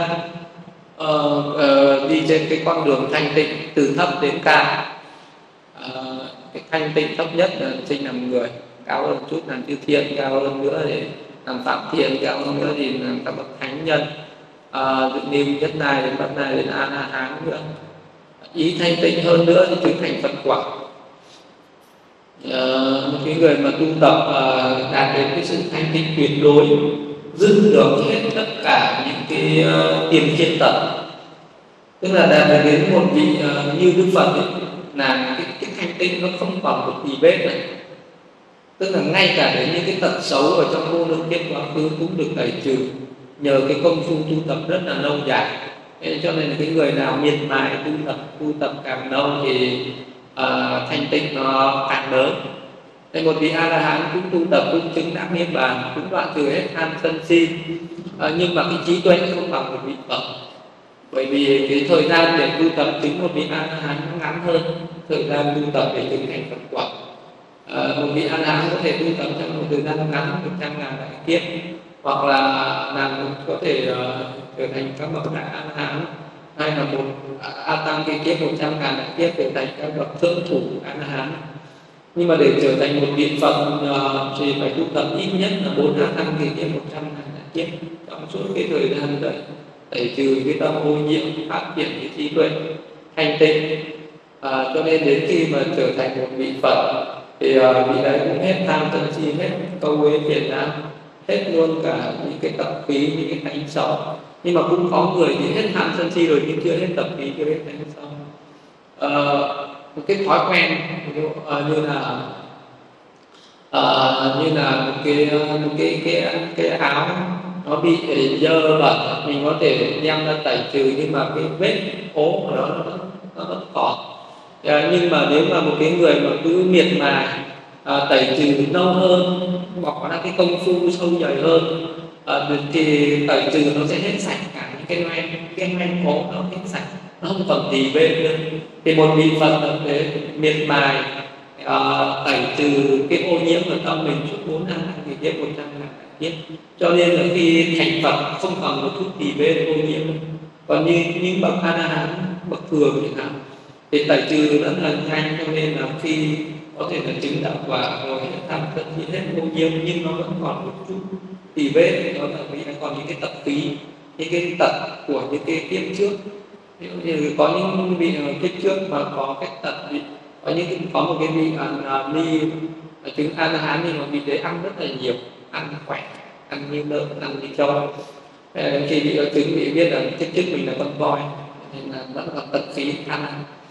đi trên cái con đường thanh tịnh từ thấp đến cao. Cái thanh tịnh thấp nhất là sinh làm người, cao hơn chút làm chư thiên, cao hơn nữa để làm Phạm Thiện, các ông nữa thì là các bậc thánh nhân, Dự Niu, Nhất Đài đến Bát Đài đến A La Hán nữa. Ý thanh tịnh hơn nữa thì chứng thành Phật quả. Một cái người mà tu tập đạt đến cái sự thanh tịnh tuyệt đối, dứt được hết tất cả những cái tiền thiên tật, tức là đạt đến một vị như Đức Phật ấy, là cái thanh tịnh nó không còn một gì vết này, tức là ngay cả đến những cái tật xấu ở trong vô lượng kiếp quá khứ cũng được tẩy trừ nhờ cái công phu tu tập rất là lâu dài. Thế cho nên là cái người nào miệt mài tu tập càng lâu thì thanh tịnh nó càng lớn. Nên một vị A La Hán cũng tu tập cũng chứng đắc niết bàn, cũng đoạn trừ hết tham sân si, nhưng mà cái trí tuệ không bằng một vị Phật, bởi vì cái thời gian để tu tập chứng một vị A La Hán nó ngắn hơn thời gian tu tập để chứng thành Phật quả. Một vị A La Hán có thể tu tập trong một thời gian ngắn 100.000 đại kiếp, hoặc là làm có thể trở thành các bậc đại A La Hán, hay là một A Tăng cái kiếp 100.000 đại kiếp trở thành các bậc thượng thủ A La Hán. Nhưng mà để trở thành một vị Phật thì phải tu tập ít nhất là 4 A Tăng kỳ kiếp 100.000 đại kiếp trong suốt cái thời gian đấy, tẩy trừ cái tâm ô nhiễm, phát triển cái trí tuệ thanh tịnh. Cho nên đến khi mà trở thành một vị Phật thì vị đấy cũng hết tham sân si, hết câu uế phiền não, hết luôn cả những cái tập khí, những cái tánh xấu. Nhưng mà cũng có người thì hết tham sân si rồi nhưng chưa hết tập khí, chưa hết tánh xấu. Một cái thói quen như là một cái áo nó bị dơ bẩn, mình có thể đem ra tẩy trừ, nhưng mà cái vết ố của nó vẫn còn. Nhưng mà nếu mà một cái người mà cứ miệt mài tẩy trừ lâu hơn, bỏ ra cái công phu sâu dày hơn, thì tẩy trừ nó sẽ hết sạch cả những cái men ố, nó hết sạch, nó không còn gì bên nữa. Thì một vị Phật là thế, miệt mài tẩy trừ cái ô nhiễm ở tâm mình suốt 4 năm thì kiếp 100.000 kiếp, cho nên là khi thành Phật không còn một chút gì bên ô nhiễm. Còn như những bậc A La Hán, bậc thường chẳng hạn thì tẩy trừ rất là nhanh, cho nên là khi có thể là chứng đạo quả rồi hết tham sân si, hết ô nhiễm, nhưng nó vẫn còn một chút tỳ vết, đó là vì nó còn những cái tập khí, những cái tật của những cái kiếp trước. Ví dụ như có những vị kiếp trước mà có cái tật gì, có một cái vị ni chứng A La Hán, nhưng mà vị đấy ăn rất là nhiều, ăn khỏe, ăn như lợn, ăn như trâu. Khi vị chứng vị biết là kiếp trước mình là con voi, nên là rất là tật khí ăn.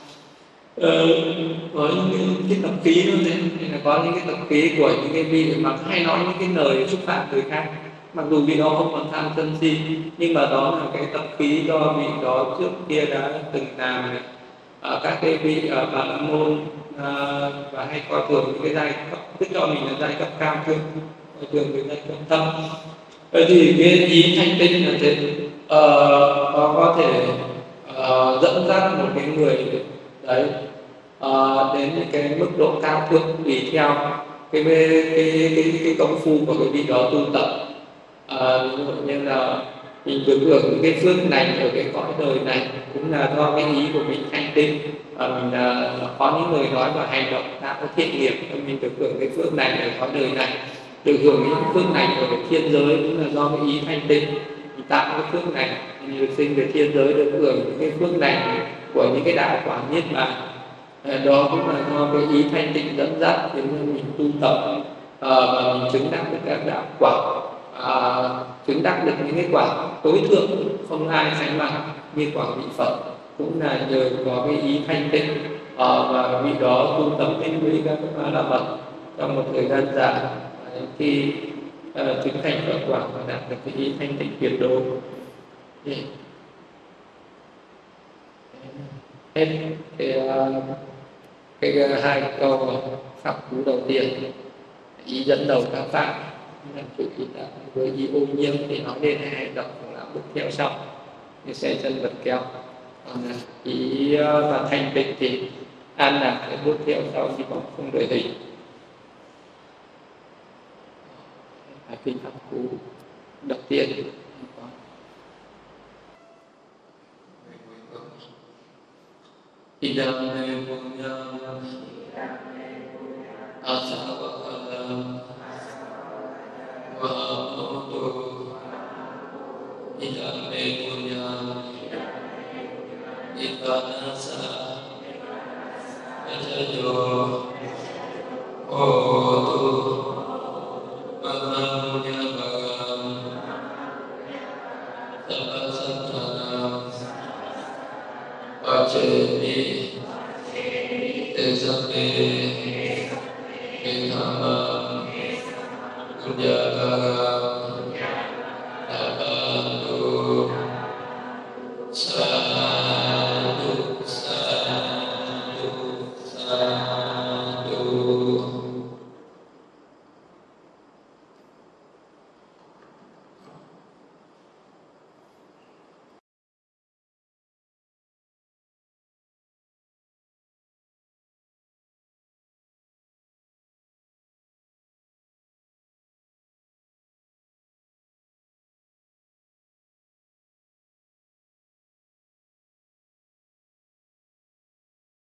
Có những cái tập khí nữa thế, nên là có những cái tập khí của những cái vị mà hay nói những cái lời xúc phạm người khác, mặc dù vị đó không còn tham sân si, nhưng mà đó là cái tập khí do vị đó trước kia đã từng làm các cái vị Bà La Môn, và hay coi thường những cái giai cấp, tức cho mình là giai cấp cao hơn, coi thường cái giai cấp thấp. Thì cái ý thanh tịnh là thế, có thể dẫn dắt một cái người đấy đến những cái mức độ cao thượng tùy theo cái công phu của cái vị đó tu tập. Ví dụ như là mình được hưởng những cái phước lành ở cái cõi đời này cũng là do cái ý của mình thanh tịnh, mình có những lời nói và hành động đã có thiện nghiệp, mình được hưởng cái phước lành ở cõi đời này. Được hưởng những phước lành ở thiên giới cũng là do cái ý thanh tịnh, mình tạo cái phước lành, mình được sinh về thiên giới được hưởng những cái phước lành của những cái đạo quả niết bàn. Đó cũng là do cái ý thanh tịnh dẫn dắt khiến mình tu tập và mình chứng đắc được các đạo quả, chứng đắc được những cái quả tối thượng không ai sánh bằng như quả vị Phật, cũng là nhờ có cái ý thanh tịnh và vị đó tu tập đến với các A La Phật trong một thời gian dài, khi chứng thành Phật quả và đạt được cái ý thanh tịnh tuyệt đối. Hết cái hai câu pháp cú đầu tiên, ý dẫn đầu các pháp là chủ ý là với ý ô nhiễm thì nói đến hai hành động là bước theo sau như xe chân vật kéo. Còn ý và thanh tịnh thì an lạc cái bước theo sau thì bóng không đổi hình. Kinh pháp cú đầu tiên idam punyam asavakala wa idame punya ikanasa ajayo hotu mahamunya bagam sabasatana pace